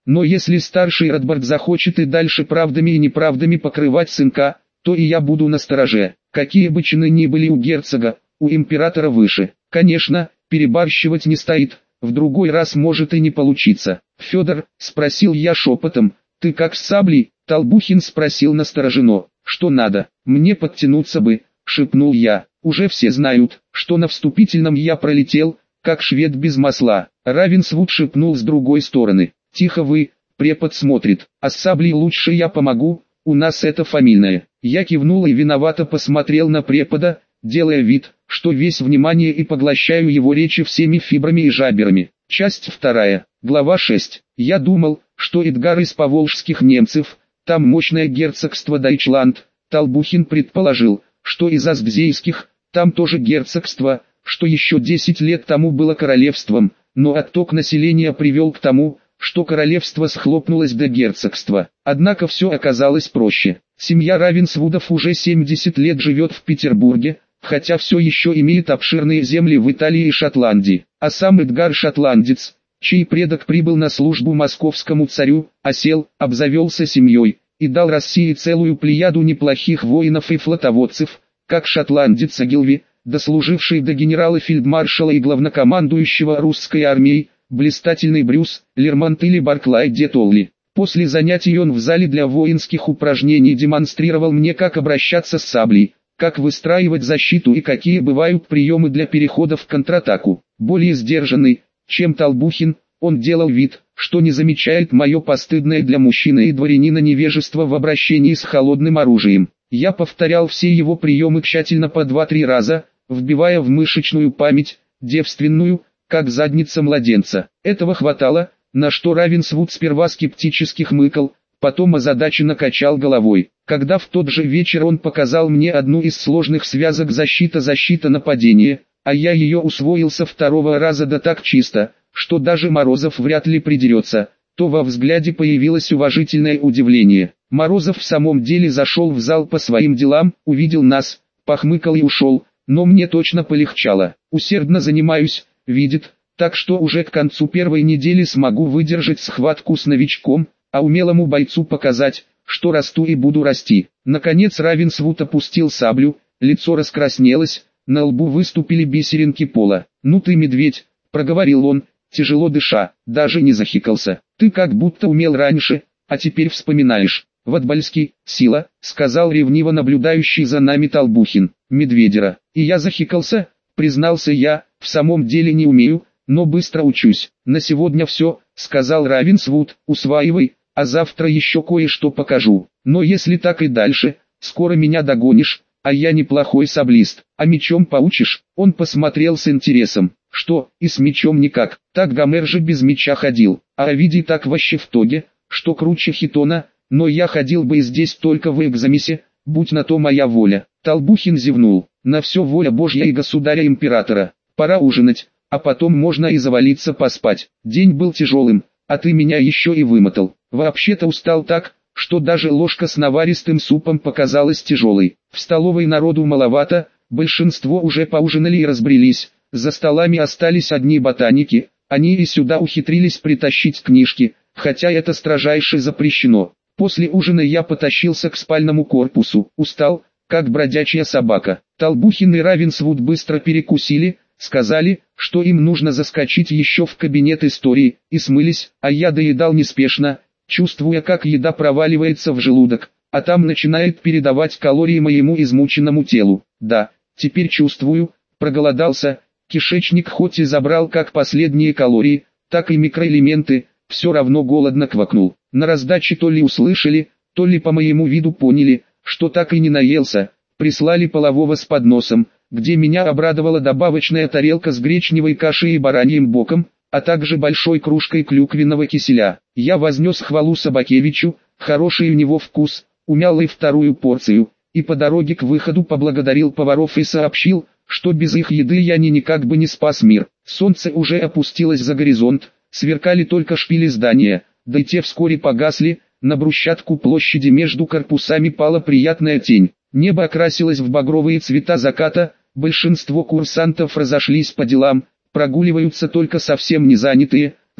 Но если старший Радбард захочет и дальше правдами и неправдами покрывать сынка, то и я буду настороже. Какие бы чины ни были у герцога, у императора выше. Конечно, перебарщивать не стоит, в другой раз может и не получиться. «Федор», — спросил я шепотом, — «ты как с саблей?» Толбухин спросил настороженно. «Что надо? Мне подтянуться бы», — шепнул я. «Уже все знают, что на вступительном я пролетел, как швед без масла». Равенсвуд шепнул с другой стороны. «Тихо вы, препод смотрит, а с саблей лучше я помогу, у нас это фамильное». Я кивнул и виновато посмотрел на препода, делая вид, что весь внимание и поглощаю его речи всеми фибрами и жаберами. Часть 2, глава 6. Я думал, что Эдгар из поволжских немцев, там мощное герцогство Дайчланд. Толбухин предположил, что из азгзейских, там тоже герцогство, что еще 10 лет тому было королевством, но отток населения привел к тому, что королевство схлопнулось до герцогства. Однако все оказалось проще. Семья Равенсвудов уже 70 лет живет в Петербурге, хотя все еще имеет обширные земли в Италии и Шотландии. А сам Эдгар шотландец, чей предок прибыл на службу московскому царю, осел, обзавелся семьей, и дал России целую плеяду неплохих воинов и флотоводцев, как шотландец Огилви, дослуживший до генерала-фельдмаршала и главнокомандующего русской армией, блистательный Брюс, Лермонт или Барклай де Толли. После занятий он в зале для воинских упражнений демонстрировал мне, как обращаться с саблей, как выстраивать защиту и какие бывают приемы для перехода в контратаку. Более сдержанный, чем Толбухин, он делал вид, что не замечает мое постыдное для мужчины и дворянина невежество в обращении с холодным оружием. Я повторял все его приемы тщательно по 2-3 раза, вбивая в мышечную память, девственную, как задница младенца. Этого хватало, на что Равенсвуд сперва скептически хмыкал, потом озадаченно качал головой. Когда в тот же вечер он показал мне одну из сложных связок защита-защита нападение, а я ее усвоил со 2-го раза да так чисто, что даже Морозов вряд ли придерется, то во взгляде появилось уважительное удивление. Морозов в самом деле зашел в зал по своим делам, увидел нас, похмыкал и ушел, но мне точно полегчало. Усердно занимаюсь, видит, так что уже к концу первой недели смогу выдержать схватку с новичком, а умелому бойцу показать, что расту и буду расти. Наконец Равенсвуд опустил саблю, лицо раскраснелось, на лбу выступили бисеринки пола. «Ну ты медведь», — проговорил он, тяжело дыша, даже не захикался. «Ты как будто умел раньше, а теперь вспоминаешь». «Ватбальский, сила», — сказал ревниво наблюдающий за нами Толбухин. «Медведера». И я захикался, признался я, в самом деле не умею, но быстро учусь. «На сегодня все», — сказал Равенсвуд, «усваивай, а завтра еще кое-что покажу. Но если так и дальше, скоро меня догонишь, а я неплохой саблист. А мечом поучишь?» Он посмотрел с интересом. «Что, и с мечом никак? Так Гомер же без меча ходил, а Овидий так вообще в тоге, что круче Хитона, но я ходил бы и здесь только в экзамесе, будь на то моя воля». Толбухин зевнул. «На все воля Божья и государя-императора. Пора ужинать, а потом можно и завалиться поспать. День был тяжелым, а ты меня еще и вымотал. Вообще-то устал так, что даже ложка с наваристым супом показалась тяжелой. В столовой народу маловато, большинство уже поужинали и разбрелись, за столами остались одни ботаники, они и сюда ухитрились притащить книжки, хотя это строжайше запрещено. После ужина я потащился к спальному корпусу, устал, как бродячая собака. Толбухин и Равенсвуд быстро перекусили, сказали, что им нужно заскочить еще в кабинет истории, и смылись, а я доедал неспешно, чувствуя, как еда проваливается в желудок, а там начинает передавать калории моему измученному телу. Да, теперь чувствую, проголодался, кишечник хоть и забрал как последние калории, так и микроэлементы, все равно голодно квакнул. На раздаче то ли услышали, то ли по моему виду поняли, что так и не наелся, прислали полового с подносом, где меня обрадовала добавочная тарелка с гречневой кашей и бараньим боком, а также большой кружкой клюквенного киселя. Я вознес хвалу Собакевичу, хороший у него вкус, умял и 2-ю порцию, и по дороге к выходу поблагодарил поваров и сообщил, что без их еды я никак бы не спас мир. Солнце уже опустилось за горизонт, сверкали только шпили здания, да и те вскоре погасли, на брусчатку площади между корпусами пала приятная тень. Небо окрасилось в багровые цвета заката, большинство курсантов разошлись по делам, прогуливаются только совсем не занятые,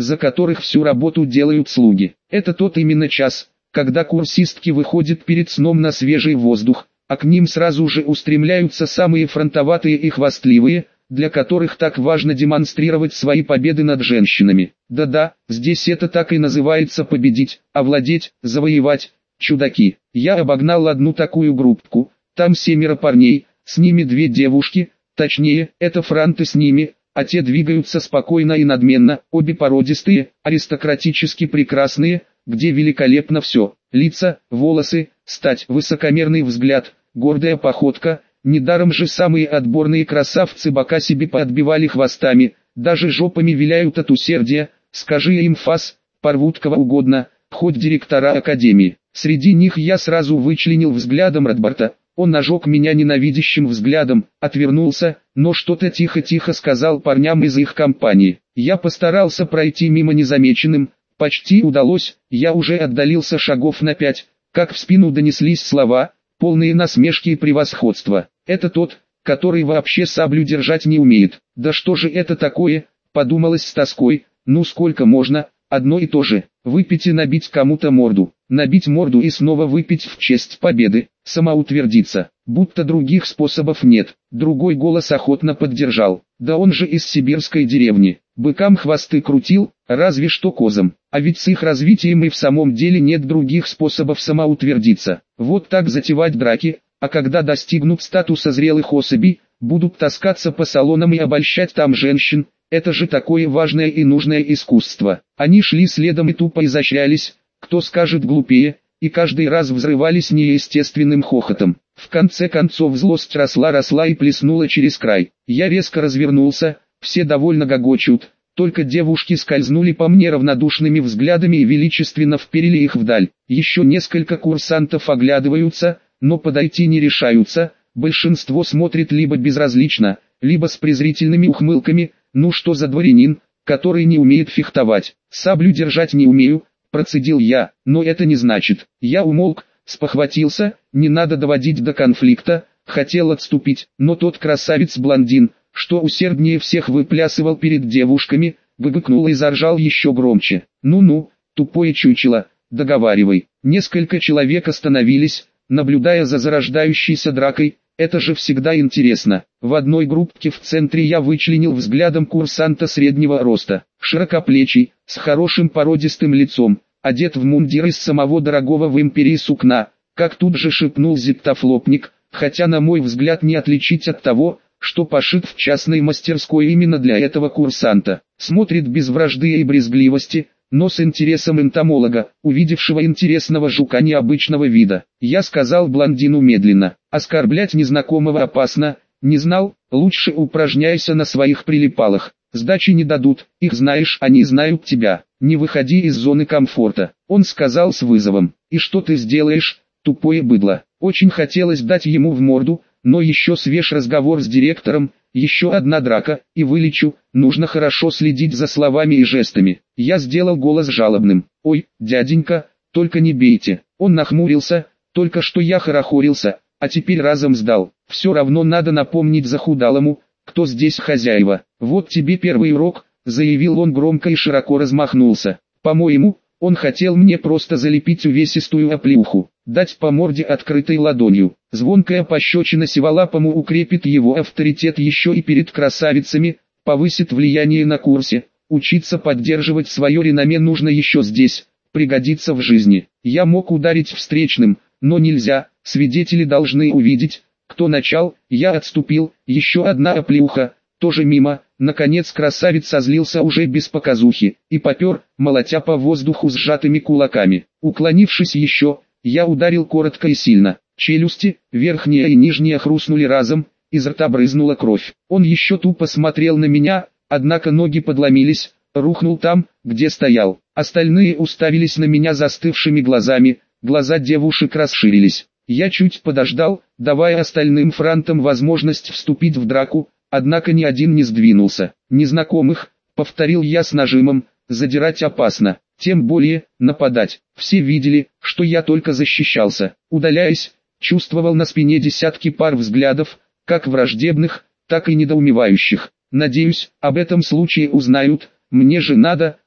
за которых всю работу делают слуги. Это тот именно час, когда курсистки выходят перед сном на свежий воздух, а к ним сразу же устремляются самые фронтоватые и хвастливые, для которых так важно демонстрировать свои победы над женщинами. Да-да, здесь это так и называется победить, овладеть, завоевать, чудаки. Я обогнал одну такую группку, там 7 парней, с ними 2 девушки, точнее, это франты с ними, а те двигаются спокойно и надменно, обе породистые, аристократически прекрасные, где великолепно все, лица, волосы, стать, высокомерный взгляд, гордая походка. Недаром же самые отборные красавцы бока себе поотбивали хвостами, даже жопами виляют от усердия, скажи им фас, порвут кого угодно, хоть директора академии. Среди них я сразу вычленил взглядом Радбарта, он нажег меня ненавидящим взглядом, отвернулся, но что-то тихо-тихо сказал парням из их компании. Я постарался пройти мимо незамеченным, почти удалось, я уже отдалился шагов на 5, как в спину донеслись слова, полные насмешки и превосходства. Это тот, который вообще саблю держать не умеет. Да что же это такое, подумалось с тоской, ну сколько можно, одно и то же, выпить и набить кому-то морду, набить морду и снова выпить в честь победы, самоутвердиться, будто других способов нет. Другой голос охотно поддержал, да он же из сибирской деревни, быкам хвосты крутил, разве что козам, а ведь с их развитием и в самом деле нет других способов самоутвердиться. Вот так затевать драки, а когда достигнут статуса зрелых особей, будут таскаться по салонам и обольщать там женщин, это же такое важное и нужное искусство. Они шли следом и тупо изощрялись, кто скажет глупее, и каждый раз взрывались неестественным хохотом. В конце концов злость росла и плеснула через край. Я резко развернулся, все довольно гогочут, только девушки скользнули по мне равнодушными взглядами и величественно вперили их вдаль. Еще несколько курсантов оглядываются, но подойти не решаются, большинство смотрит либо безразлично, либо с презрительными ухмылками, ну что за дворянин, который не умеет фехтовать, саблю держать не умею, процедил я, но это не значит, я умолк, спохватился, не надо доводить до конфликта, хотел отступить, но тот красавец-блондин, что усерднее всех выплясывал перед девушками, выгукнул и заржал еще громче. Ну-ну, тупое чучело, договаривай. Несколько человек остановились, наблюдая за зарождающейся дракой, это же всегда интересно. В одной группке в центре я вычленил взглядом курсанта среднего роста, широкоплечий, с хорошим породистым лицом, одет в мундир из самого дорогого в империи сукна, как тут же шепнул зиптофлопник, хотя на мой взгляд не отличить от того, что пошит в частной мастерской именно для этого курсанта. Смотрит без вражды и брезгливости, но с интересом энтомолога, увидевшего интересного жука необычного вида. Я сказал блондину медленно, оскорблять незнакомого опасно, не знал, лучше упражняйся на своих прилипалах, сдачи не дадут, их знаешь, они знают тебя, не выходи из зоны комфорта. Он сказал с вызовом, и что ты сделаешь, тупое быдло. Очень хотелось дать ему в морду, но еще свеж разговор с директором, еще одна драка, и вылечу, нужно хорошо следить за словами и жестами. Я сделал голос жалобным. Ой, дяденька, только не бейте. Он нахмурился, только что я хорохорился, а теперь разом сдал. Все равно надо напомнить захудалому, кто здесь хозяева. Вот тебе первый урок, заявил он громко и широко размахнулся. По-моему, он хотел мне просто залепить увесистую оплеуху, дать по морде открытой ладонью. Звонкая пощечина сиволапому укрепит его авторитет еще и перед красавицами, повысит влияние на курсе. Учиться поддерживать свое реноме нужно еще здесь, пригодится в жизни. Я мог ударить встречным, но нельзя, свидетели должны увидеть, кто начал. Я отступил, еще одна оплеуха, тоже мимо. Наконец красавец созлился уже без показухи, и попер, молотя по воздуху сжатыми кулаками. Уклонившись еще, я ударил коротко и сильно. Челюсти, верхняя и нижняя хрустнули разом, из рта брызнула кровь. Он еще тупо смотрел на меня, однако ноги подломились, рухнул там, где стоял. Остальные уставились на меня застывшими глазами, глаза девушек расширились. Я чуть подождал, давая остальным франтам возможность вступить в драку, однако ни один не сдвинулся. Незнакомых, повторил я с нажимом, задирать опасно, тем более, нападать. Все видели, что я только защищался. Удаляясь, чувствовал на спине десятки пар взглядов, как враждебных, так и недоумевающих. Надеюсь, об этом случае узнают, мне же надо,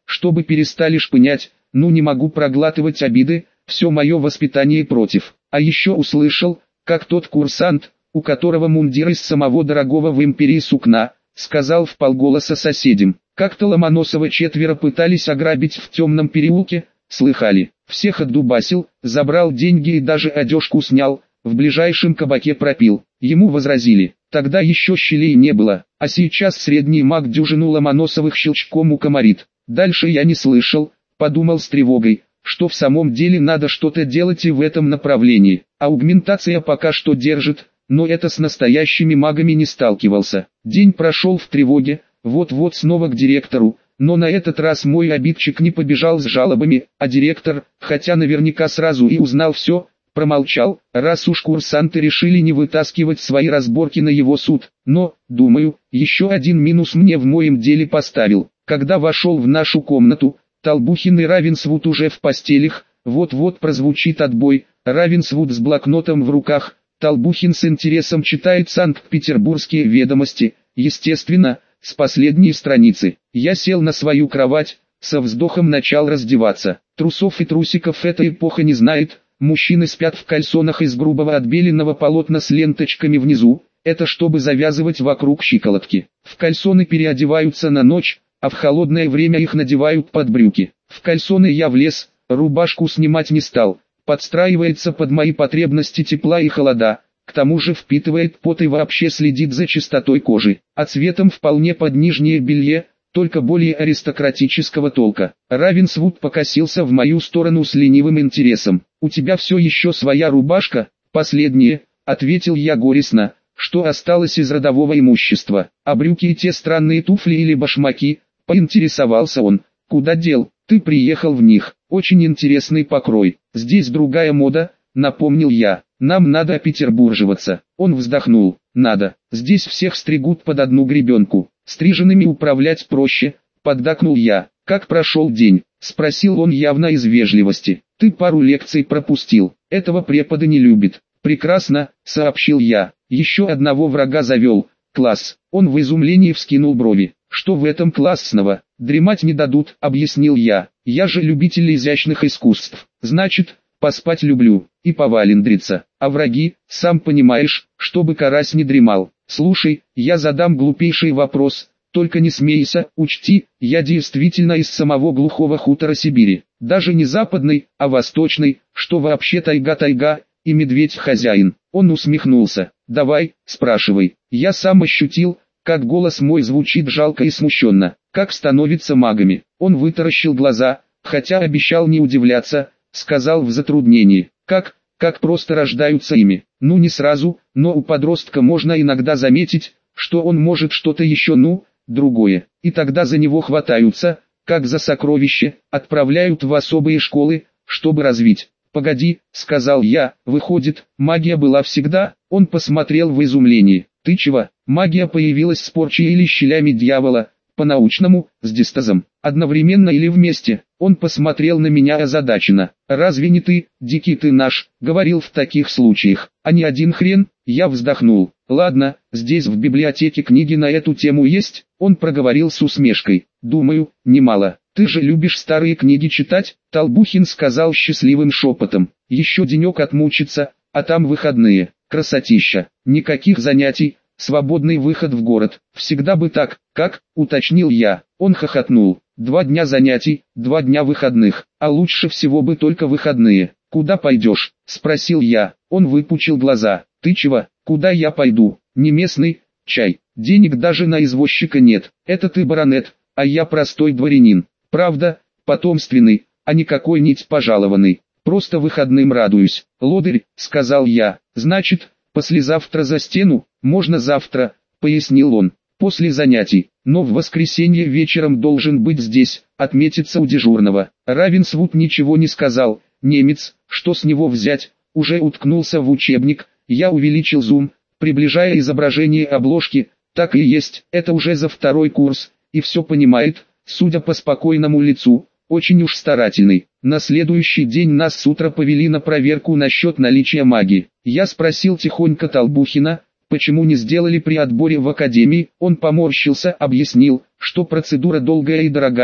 чтобы перестали шпынять, ну не могу проглатывать обиды, все мое воспитание против. А еще услышал, как тот курсант, у которого мундир из самого дорогого в империи сукна, сказал вполголоса соседям. Как-то Ломоносова 4 пытались ограбить в темном переулке, слыхали, всех отдубасил, забрал деньги и даже одежку снял, в ближайшем кабаке пропил. Ему возразили, тогда еще щелей не было, а сейчас средний маг дюжину Ломоносовых щелчком укоморит. Дальше я не слышал, подумал с тревогой, что в самом деле надо что-то делать и в этом направлении. Аугментация пока что держит, но это с настоящими магами не сталкивался. День прошел в тревоге, вот-вот снова к директору, но на этот раз мой обидчик не побежал с жалобами, а директор, хотя наверняка сразу и узнал все, промолчал, раз уж курсанты решили не вытаскивать свои разборки на его суд. Но, думаю, еще один минус мне в моем деле поставил. Когда вошел в нашу комнату, Толбухин и Равенсвуд уже в постелях, вот-вот прозвучит отбой, Равенсвуд с блокнотом в руках, Толбухин с интересом читает Санкт-Петербургские ведомости, естественно, с последней страницы. Я сел на свою кровать, со вздохом начал раздеваться. Трусов и трусиков эта эпоха не знает, мужчины спят в кальсонах из грубого отбеленного полотна с ленточками внизу, это чтобы завязывать вокруг щиколотки. В кальсоны переодеваются на ночь, а в холодное время их надевают под брюки. В кальсоны я влез, рубашку снимать не стал, подстраивается под мои потребности тепла и холода, к тому же впитывает пот и вообще следит за чистотой кожи, а цветом вполне под нижнее белье, только более аристократического толка. Равенсвуд покосился в мою сторону с ленивым интересом. «У тебя все еще своя рубашка?» «Последнее», — ответил я горестно, — «что осталось из родового имущества, а брюки и те странные туфли или башмаки?» Поинтересовался он. «Куда дел? Ты приехал в них. Очень интересный покрой. Здесь другая мода», — напомнил я. «Нам надо петербурживаться». Он вздохнул. «Надо. Здесь всех стригут под одну гребенку. Стриженными управлять проще», — поддакнул я. «Как прошел день?» — спросил он явно из вежливости. «Ты пару лекций пропустил. Этого препода не любит». «Прекрасно», — сообщил я. «Еще одного врага завел. Класс». Он в изумлении вскинул брови. «Что в этом классного? Дремать не дадут», — объяснил я. «Я же любитель изящных искусств. Значит, поспать люблю, и повалендриться. А враги, сам понимаешь, чтобы карась не дремал. Слушай, я задам глупейший вопрос, только не смейся, учти, я действительно из самого глухого хутора Сибири. Даже не западный, а восточный, что вообще тайга-тайга, и медведь хозяин». Он усмехнулся. «Давай, спрашивай». Я сам ощутил, как голос мой звучит жалко и смущенно. «Как становятся магами?» Он вытаращил глаза, хотя обещал не удивляться, сказал в затруднении. Как просто рождаются ими. Ну не сразу, но у подростка можно иногда заметить, что он может что-то еще, другое. И тогда за него хватаются, как за сокровище, отправляют в особые школы, чтобы развить. «Погоди», — сказал я, — «выходит, магия была всегда?» Он посмотрел в изумлении. «Ты чего? Магия появилась с порчей или щелями дьявола, по-научному, с дистазом, одновременно или вместе?» Он посмотрел на меня озадаченно. «Разве не ты, дикий ты наш, говорил в таких случаях, а не один хрен?» Я вздохнул. «Ладно, здесь в библиотеке книги на эту тему есть?» Он проговорил с усмешкой. «Думаю, немало. Ты же любишь старые книги читать?» Толбухин сказал счастливым шепотом. «Еще денек отмучиться, а там выходные. Красотища. Никаких занятий, свободный выход в город. Всегда бы так, как?» — уточнил я. Он хохотнул. 2 дня занятий, 2 дня выходных, а лучше всего бы только выходные. «Куда пойдешь?» — спросил я. Он выпучил глаза. «Ты чего? Куда я пойду? Не местный, чай. Денег даже на извозчика нет. Это ты баронет, а я простой дворянин. Правда, потомственный, а не какой-нибудь пожалованный. Просто выходным радуюсь». «Лодырь», — сказал я. «Значит, послезавтра за стену?» «Можно завтра», — пояснил он. «После занятий, но в воскресенье вечером должен быть здесь, отметиться у дежурного». Равенсвуд ничего не сказал. Немец, что с него взять, уже уткнулся в учебник. Я увеличил зум, приближая изображение обложки. Так и есть, это уже за 2-й курс, и все понимает, судя по спокойному лицу, очень уж старательный. На следующий день нас с утра повели на проверку насчет наличия магии. Я спросил тихонько Толбухина, почему не сделали при отборе в академии. Он поморщился, объяснил, что процедура долгая и дорогая,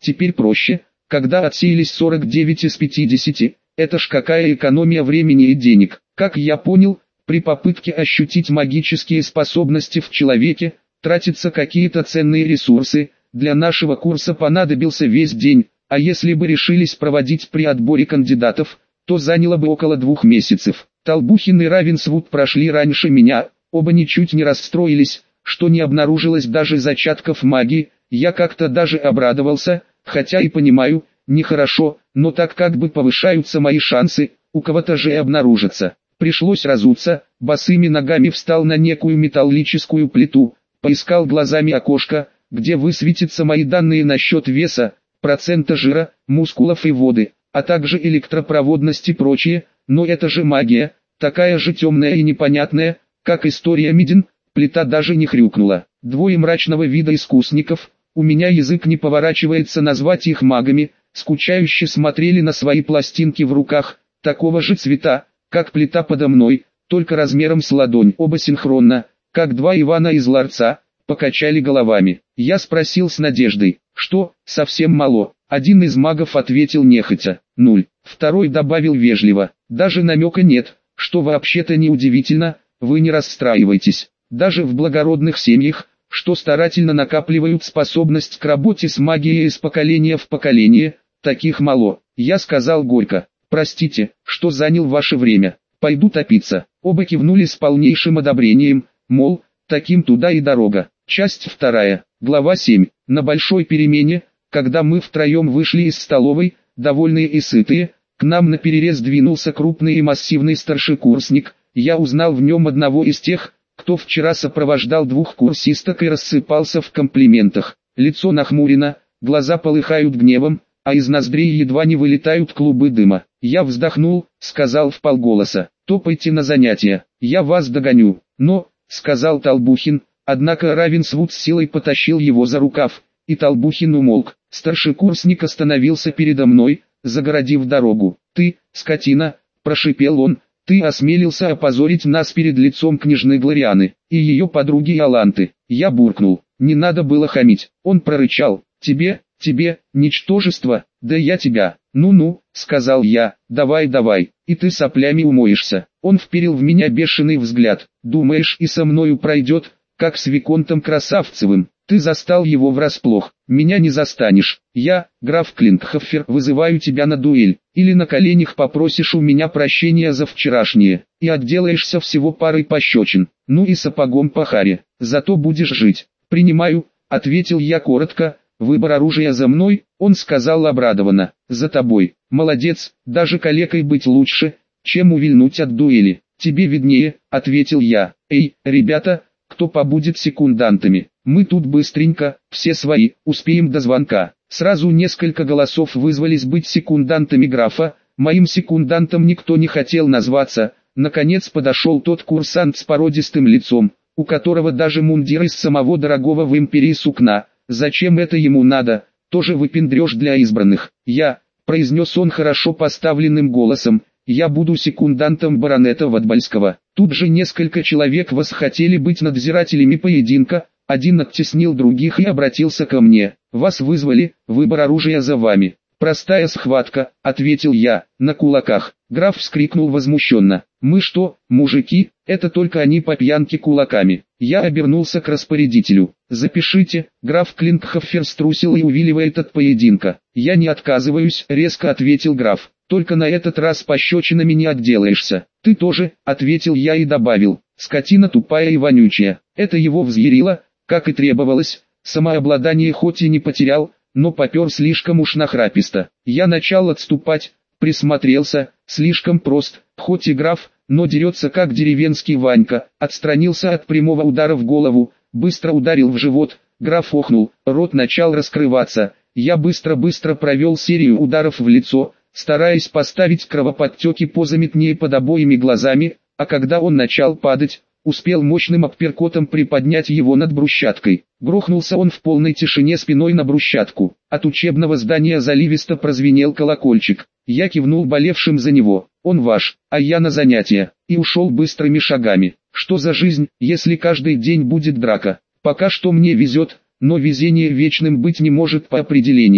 теперь проще, когда отсеялись 49 из 50, это ж какая экономия времени и денег. Как я понял, при попытке ощутить магические способности в человеке, тратятся какие-то ценные ресурсы, для нашего курса понадобился весь день, а если бы решились проводить при отборе кандидатов, то заняло бы около 2 месяцев. Толбухин и Равенсвуд прошли раньше меня, оба ничуть не расстроились, что не обнаружилось даже зачатков магии. Я как-то даже обрадовался, хотя и понимаю, нехорошо, но так как бы повышаются мои шансы, у кого-то же и обнаружится. Пришлось разуться, босыми ногами встал на некую металлическую плиту, поискал глазами окошко, где высветятся мои данные насчет веса, процента жира, мускулов и воды, а также электропроводность и прочее, но это же магия, такая же темная и непонятная, как история Мидин. Плита даже не хрюкнула. Двое мрачного вида искусников, у меня язык не поворачивается назвать их магами, скучающе смотрели на свои пластинки в руках, такого же цвета, как плита подо мной, только размером с ладонь. Оба синхронно, как два Ивана из ларца, покачали головами. Я спросил с надеждой, что, совсем мало. Один из магов ответил нехотя, 0. Второй добавил вежливо, даже намека нет, что вообще-то неудивительно, вы не расстраивайтесь. Даже в благородных семьях, что старательно накапливают способность к работе с магией из поколения в поколение, таких мало. Я сказал горько, простите, что занял ваше время, пойду топиться. Оба кивнули с полнейшим одобрением, мол, таким туда и дорога. Часть 2, глава 7. На большой перемене, когда мы втроем вышли из столовой, довольные и сытые, к нам наперерез двинулся крупный и массивный старшекурсник. Я узнал в нем одного из тех, кто вчера сопровождал 2 курсисток и рассыпался в комплиментах. Лицо нахмурено, глаза полыхают гневом, а из ноздрей едва не вылетают клубы дыма. Я вздохнул, сказал вполголоса, топайте на занятия, я вас догоню. Но, сказал Толбухин, однако Равенсвуд с силой потащил его за рукав, и Толбухин умолк. Старшекурсник остановился передо мной, загородив дорогу. Ты, скотина, прошипел он. Ты осмелился опозорить нас перед лицом княжны Глорианы и ее подруги Иоланты. Я буркнул, не надо было хамить. Он прорычал, тебе, ничтожество, да я тебя. Ну-ну, сказал я, давай, и ты соплями умоешься. Он вперил в меня бешеный взгляд. Думаешь, и со мною пройдет, как с Виконтом Красавцевым? Ты застал его врасплох, меня не застанешь. Я, граф Клинкхофер, вызываю тебя на дуэль, или на коленях попросишь у меня прощения за вчерашнее, и отделаешься всего парой пощечин, ну и сапогом по харе, зато будешь жить. Принимаю, ответил я коротко, выбор оружия за мной, он сказал обрадованно, за тобой. Молодец, даже калекой быть лучше, чем увильнуть от дуэли. Тебе виднее, ответил я. Эй, ребята, кто побудет секундантами? Мы тут быстренько, все свои, успеем до звонка. Сразу несколько голосов вызвались быть секундантами графа, моим секундантом никто не хотел назваться. Наконец подошел тот курсант с породистым лицом, у которого даже мундир из самого дорогого в империи сукна. Зачем это ему надо, тоже выпендреж для избранных. Я, произнес он хорошо поставленным голосом, я буду секундантом баронета Ватбальского. Тут же несколько человек восхотели быть надзирателями поединка. Один оттеснил других и обратился ко мне. Вас вызвали, выбор оружия за вами. Простая схватка, ответил я, на кулаках. Граф вскрикнул возмущенно. Мы что, мужики, это только они по пьянке кулаками. Я обернулся к распорядителю. Запишите, граф Клинкхофер струсил и увиливает от поединка. Я не отказываюсь, резко ответил граф. Только на этот раз пощечинами не отделаешься. Ты тоже, ответил я и добавил. Скотина тупая и вонючая. Это его взъярило, как и требовалось. Самообладание хоть и не потерял, но попер слишком уж нахраписто. Я начал отступать, присмотрелся, слишком прост, хоть и граф, но дерется как деревенский Ванька. Отстранился от прямого удара в голову, быстро ударил в живот, граф охнул, рот начал раскрываться. Я быстро провел серию ударов в лицо, стараясь поставить кровоподтеки позаметнее под обоими глазами, а когда он начал падать, успел мощным апперкотом приподнять его над брусчаткой. Грохнулся он в полной тишине спиной на брусчатку. От учебного здания заливисто прозвенел колокольчик. Я кивнул болевшим за него. Он ваш, а я на занятия. И ушел быстрыми шагами. Что за жизнь, если каждый день будет драка? Пока что мне везет, но везение вечным быть не может по определению.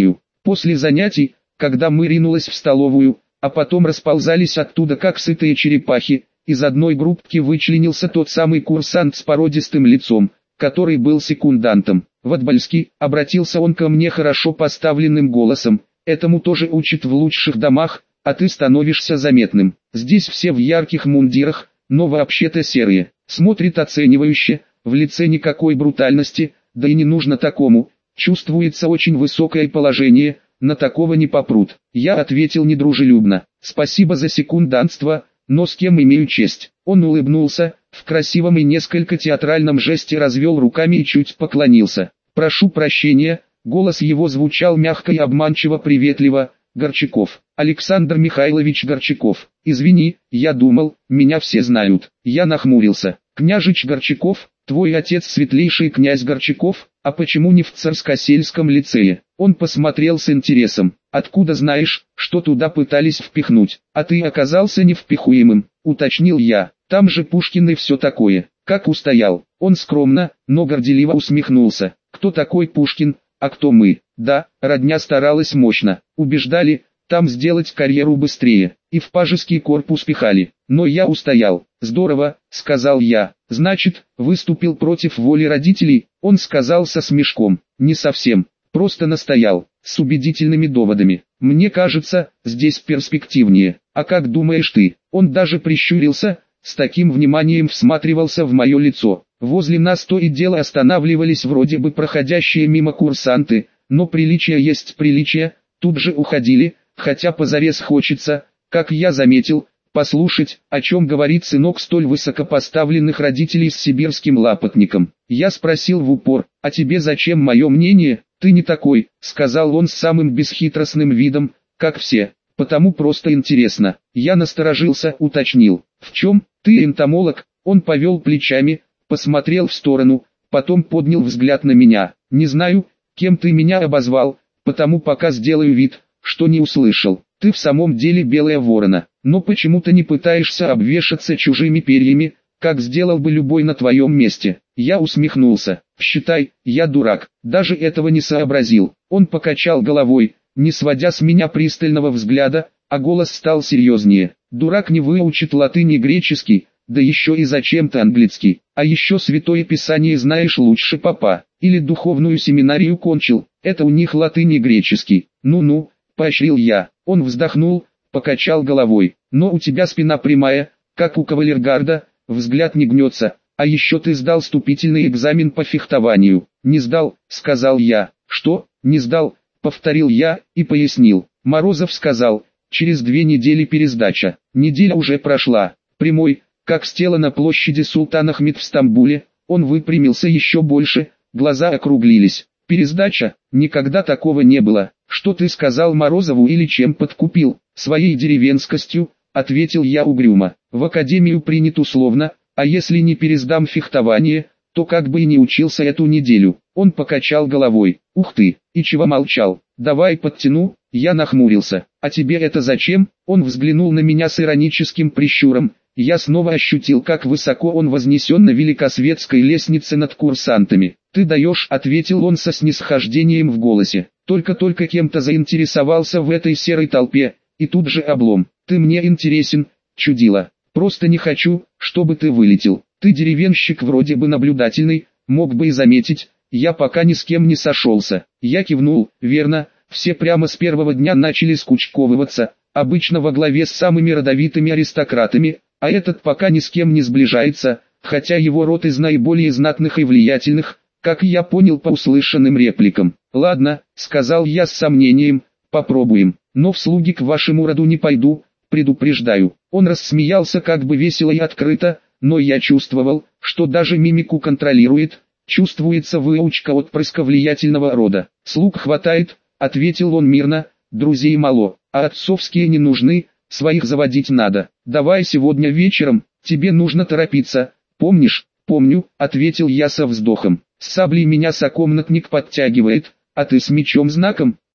После занятий, когда мы ринулись в столовую, а потом расползались оттуда как сытые черепахи, из одной группки вычленился тот самый курсант с породистым лицом, который был секундантом. «Ватбальский», обратился он ко мне хорошо поставленным голосом, «этому тоже учат в лучших домах, а ты становишься заметным. Здесь все в ярких мундирах, но вообще-то серые». Смотрит оценивающе, в лице никакой брутальности, да и не нужно такому, чувствуется очень высокое положение, на такого не попрут. Я ответил недружелюбно, «Спасибо за секундантство, но с кем имею честь?» Он улыбнулся, в красивом и несколько театральном жесте развел руками и чуть поклонился. «Прошу прощения», голос его звучал мягко и обманчиво приветливо, «Горчаков, Александр Михайлович Горчаков. Извини, я думал, меня все знают». Я нахмурился. «Княжич Горчаков, твой отец светлейший князь Горчаков, а почему не в Царскосельском лицее?» Он посмотрел с интересом. «Откуда знаешь, что туда пытались впихнуть? А ты оказался невпихуемым», уточнил я. «Там же Пушкин и все такое». «Как устоял?» Он скромно, но горделиво усмехнулся. «Кто такой Пушкин, а кто мы?» «Да, родня старалась мощно. Убеждали, там сделать карьеру быстрее, и в пажеский корпус пихали. Но я устоял». «Здорово», сказал я. «Значит, выступил против воли родителей?» Он сказал со смешком. «Не совсем, просто настоял, с убедительными доводами. Мне кажется, здесь перспективнее. А как думаешь ты?» Он даже прищурился, с таким вниманием всматривался в мое лицо. Возле нас то и дело останавливались вроде бы проходящие мимо курсанты, но приличие есть приличие, тут же уходили, хотя позарез хочется, как я заметил, послушать, о чем говорит сынок столь высокопоставленных родителей с сибирским лапотником. Я спросил в упор, «А тебе зачем мое мнение?» «Ты не такой», сказал он с самым бесхитростным видом, как все, «потому просто интересно». Я насторожился, уточнил, «В чем? Ты энтомолог?» Он повел плечами, посмотрел в сторону, потом поднял взгляд на меня. «Не знаю, кем ты меня обозвал, потому пока сделаю вид, что не услышал. Ты в самом деле белая ворона, но почему-то не пытаешься обвешаться чужими перьями, как сделал бы любой на твоем месте». Я усмехнулся. «Считай, я дурак, даже этого не сообразил». Он покачал головой, не сводя с меня пристального взгляда, а голос стал серьезнее. «Дурак не выучит латынь и греческий, да еще и зачем-то английский, а еще святое писание знаешь лучше папа, или духовную семинарию кончил, это у них латынь и греческий». «Ну-ну», поощрил я. Он вздохнул, покачал головой. «Но у тебя спина прямая, как у кавалергарда, взгляд не гнется, а еще ты сдал вступительный экзамен по фехтованию». «Не сдал», сказал я. «Что, не сдал?» повторил я и пояснил. Морозов сказал, через 2 недели пересдача. Неделя уже прошла. Прямой, как стела на площади Султан Ахмед в Стамбуле, он выпрямился еще больше, глаза округлились. «Пересдача? Никогда такого не было. Что ты сказал Морозову или чем подкупил?» «Своей деревенскостью», ответил я угрюмо. «В академию принят условно, а если не пересдам фехтование, то как бы и не учился эту неделю». Он покачал головой. «Ух ты, и чего молчал? Давай подтяну». Я нахмурился. «А тебе это зачем?» Он взглянул на меня с ироническим прищуром. Я снова ощутил, как высоко он вознесен на великосветской лестнице над курсантами. «Ты даешь», ответил он со снисхождением в голосе. «Только кем-то заинтересовался в этой серой толпе, и тут же облом. Ты мне интересен, чудило. Просто не хочу, чтобы ты вылетел. Ты деревенщик вроде бы наблюдательный, мог бы и заметить, я пока ни с кем не сошелся». Я кивнул. «Верно, все прямо с первого дня начали скучковываться, обычно во главе с самыми родовитыми аристократами, а этот пока ни с кем не сближается, хотя его род из наиболее знатных и влиятельных, как я понял по услышанным репликам». «Ладно», сказал я с сомнением, «попробуем, но в слуги к вашему роду не пойду, предупреждаю». Он рассмеялся как бы весело и открыто, но я чувствовал, что даже мимику контролирует, чувствуется выучка отпрыска влиятельного рода. «Слуг хватает», ответил он мирно, «друзей мало, а отцовские не нужны, своих заводить надо. Давай сегодня вечером, тебе нужно торопиться, помнишь?» «Помню», ответил я со вздохом. «С саблей меня сокомнатник подтягивает, а ты с мечом знаком?»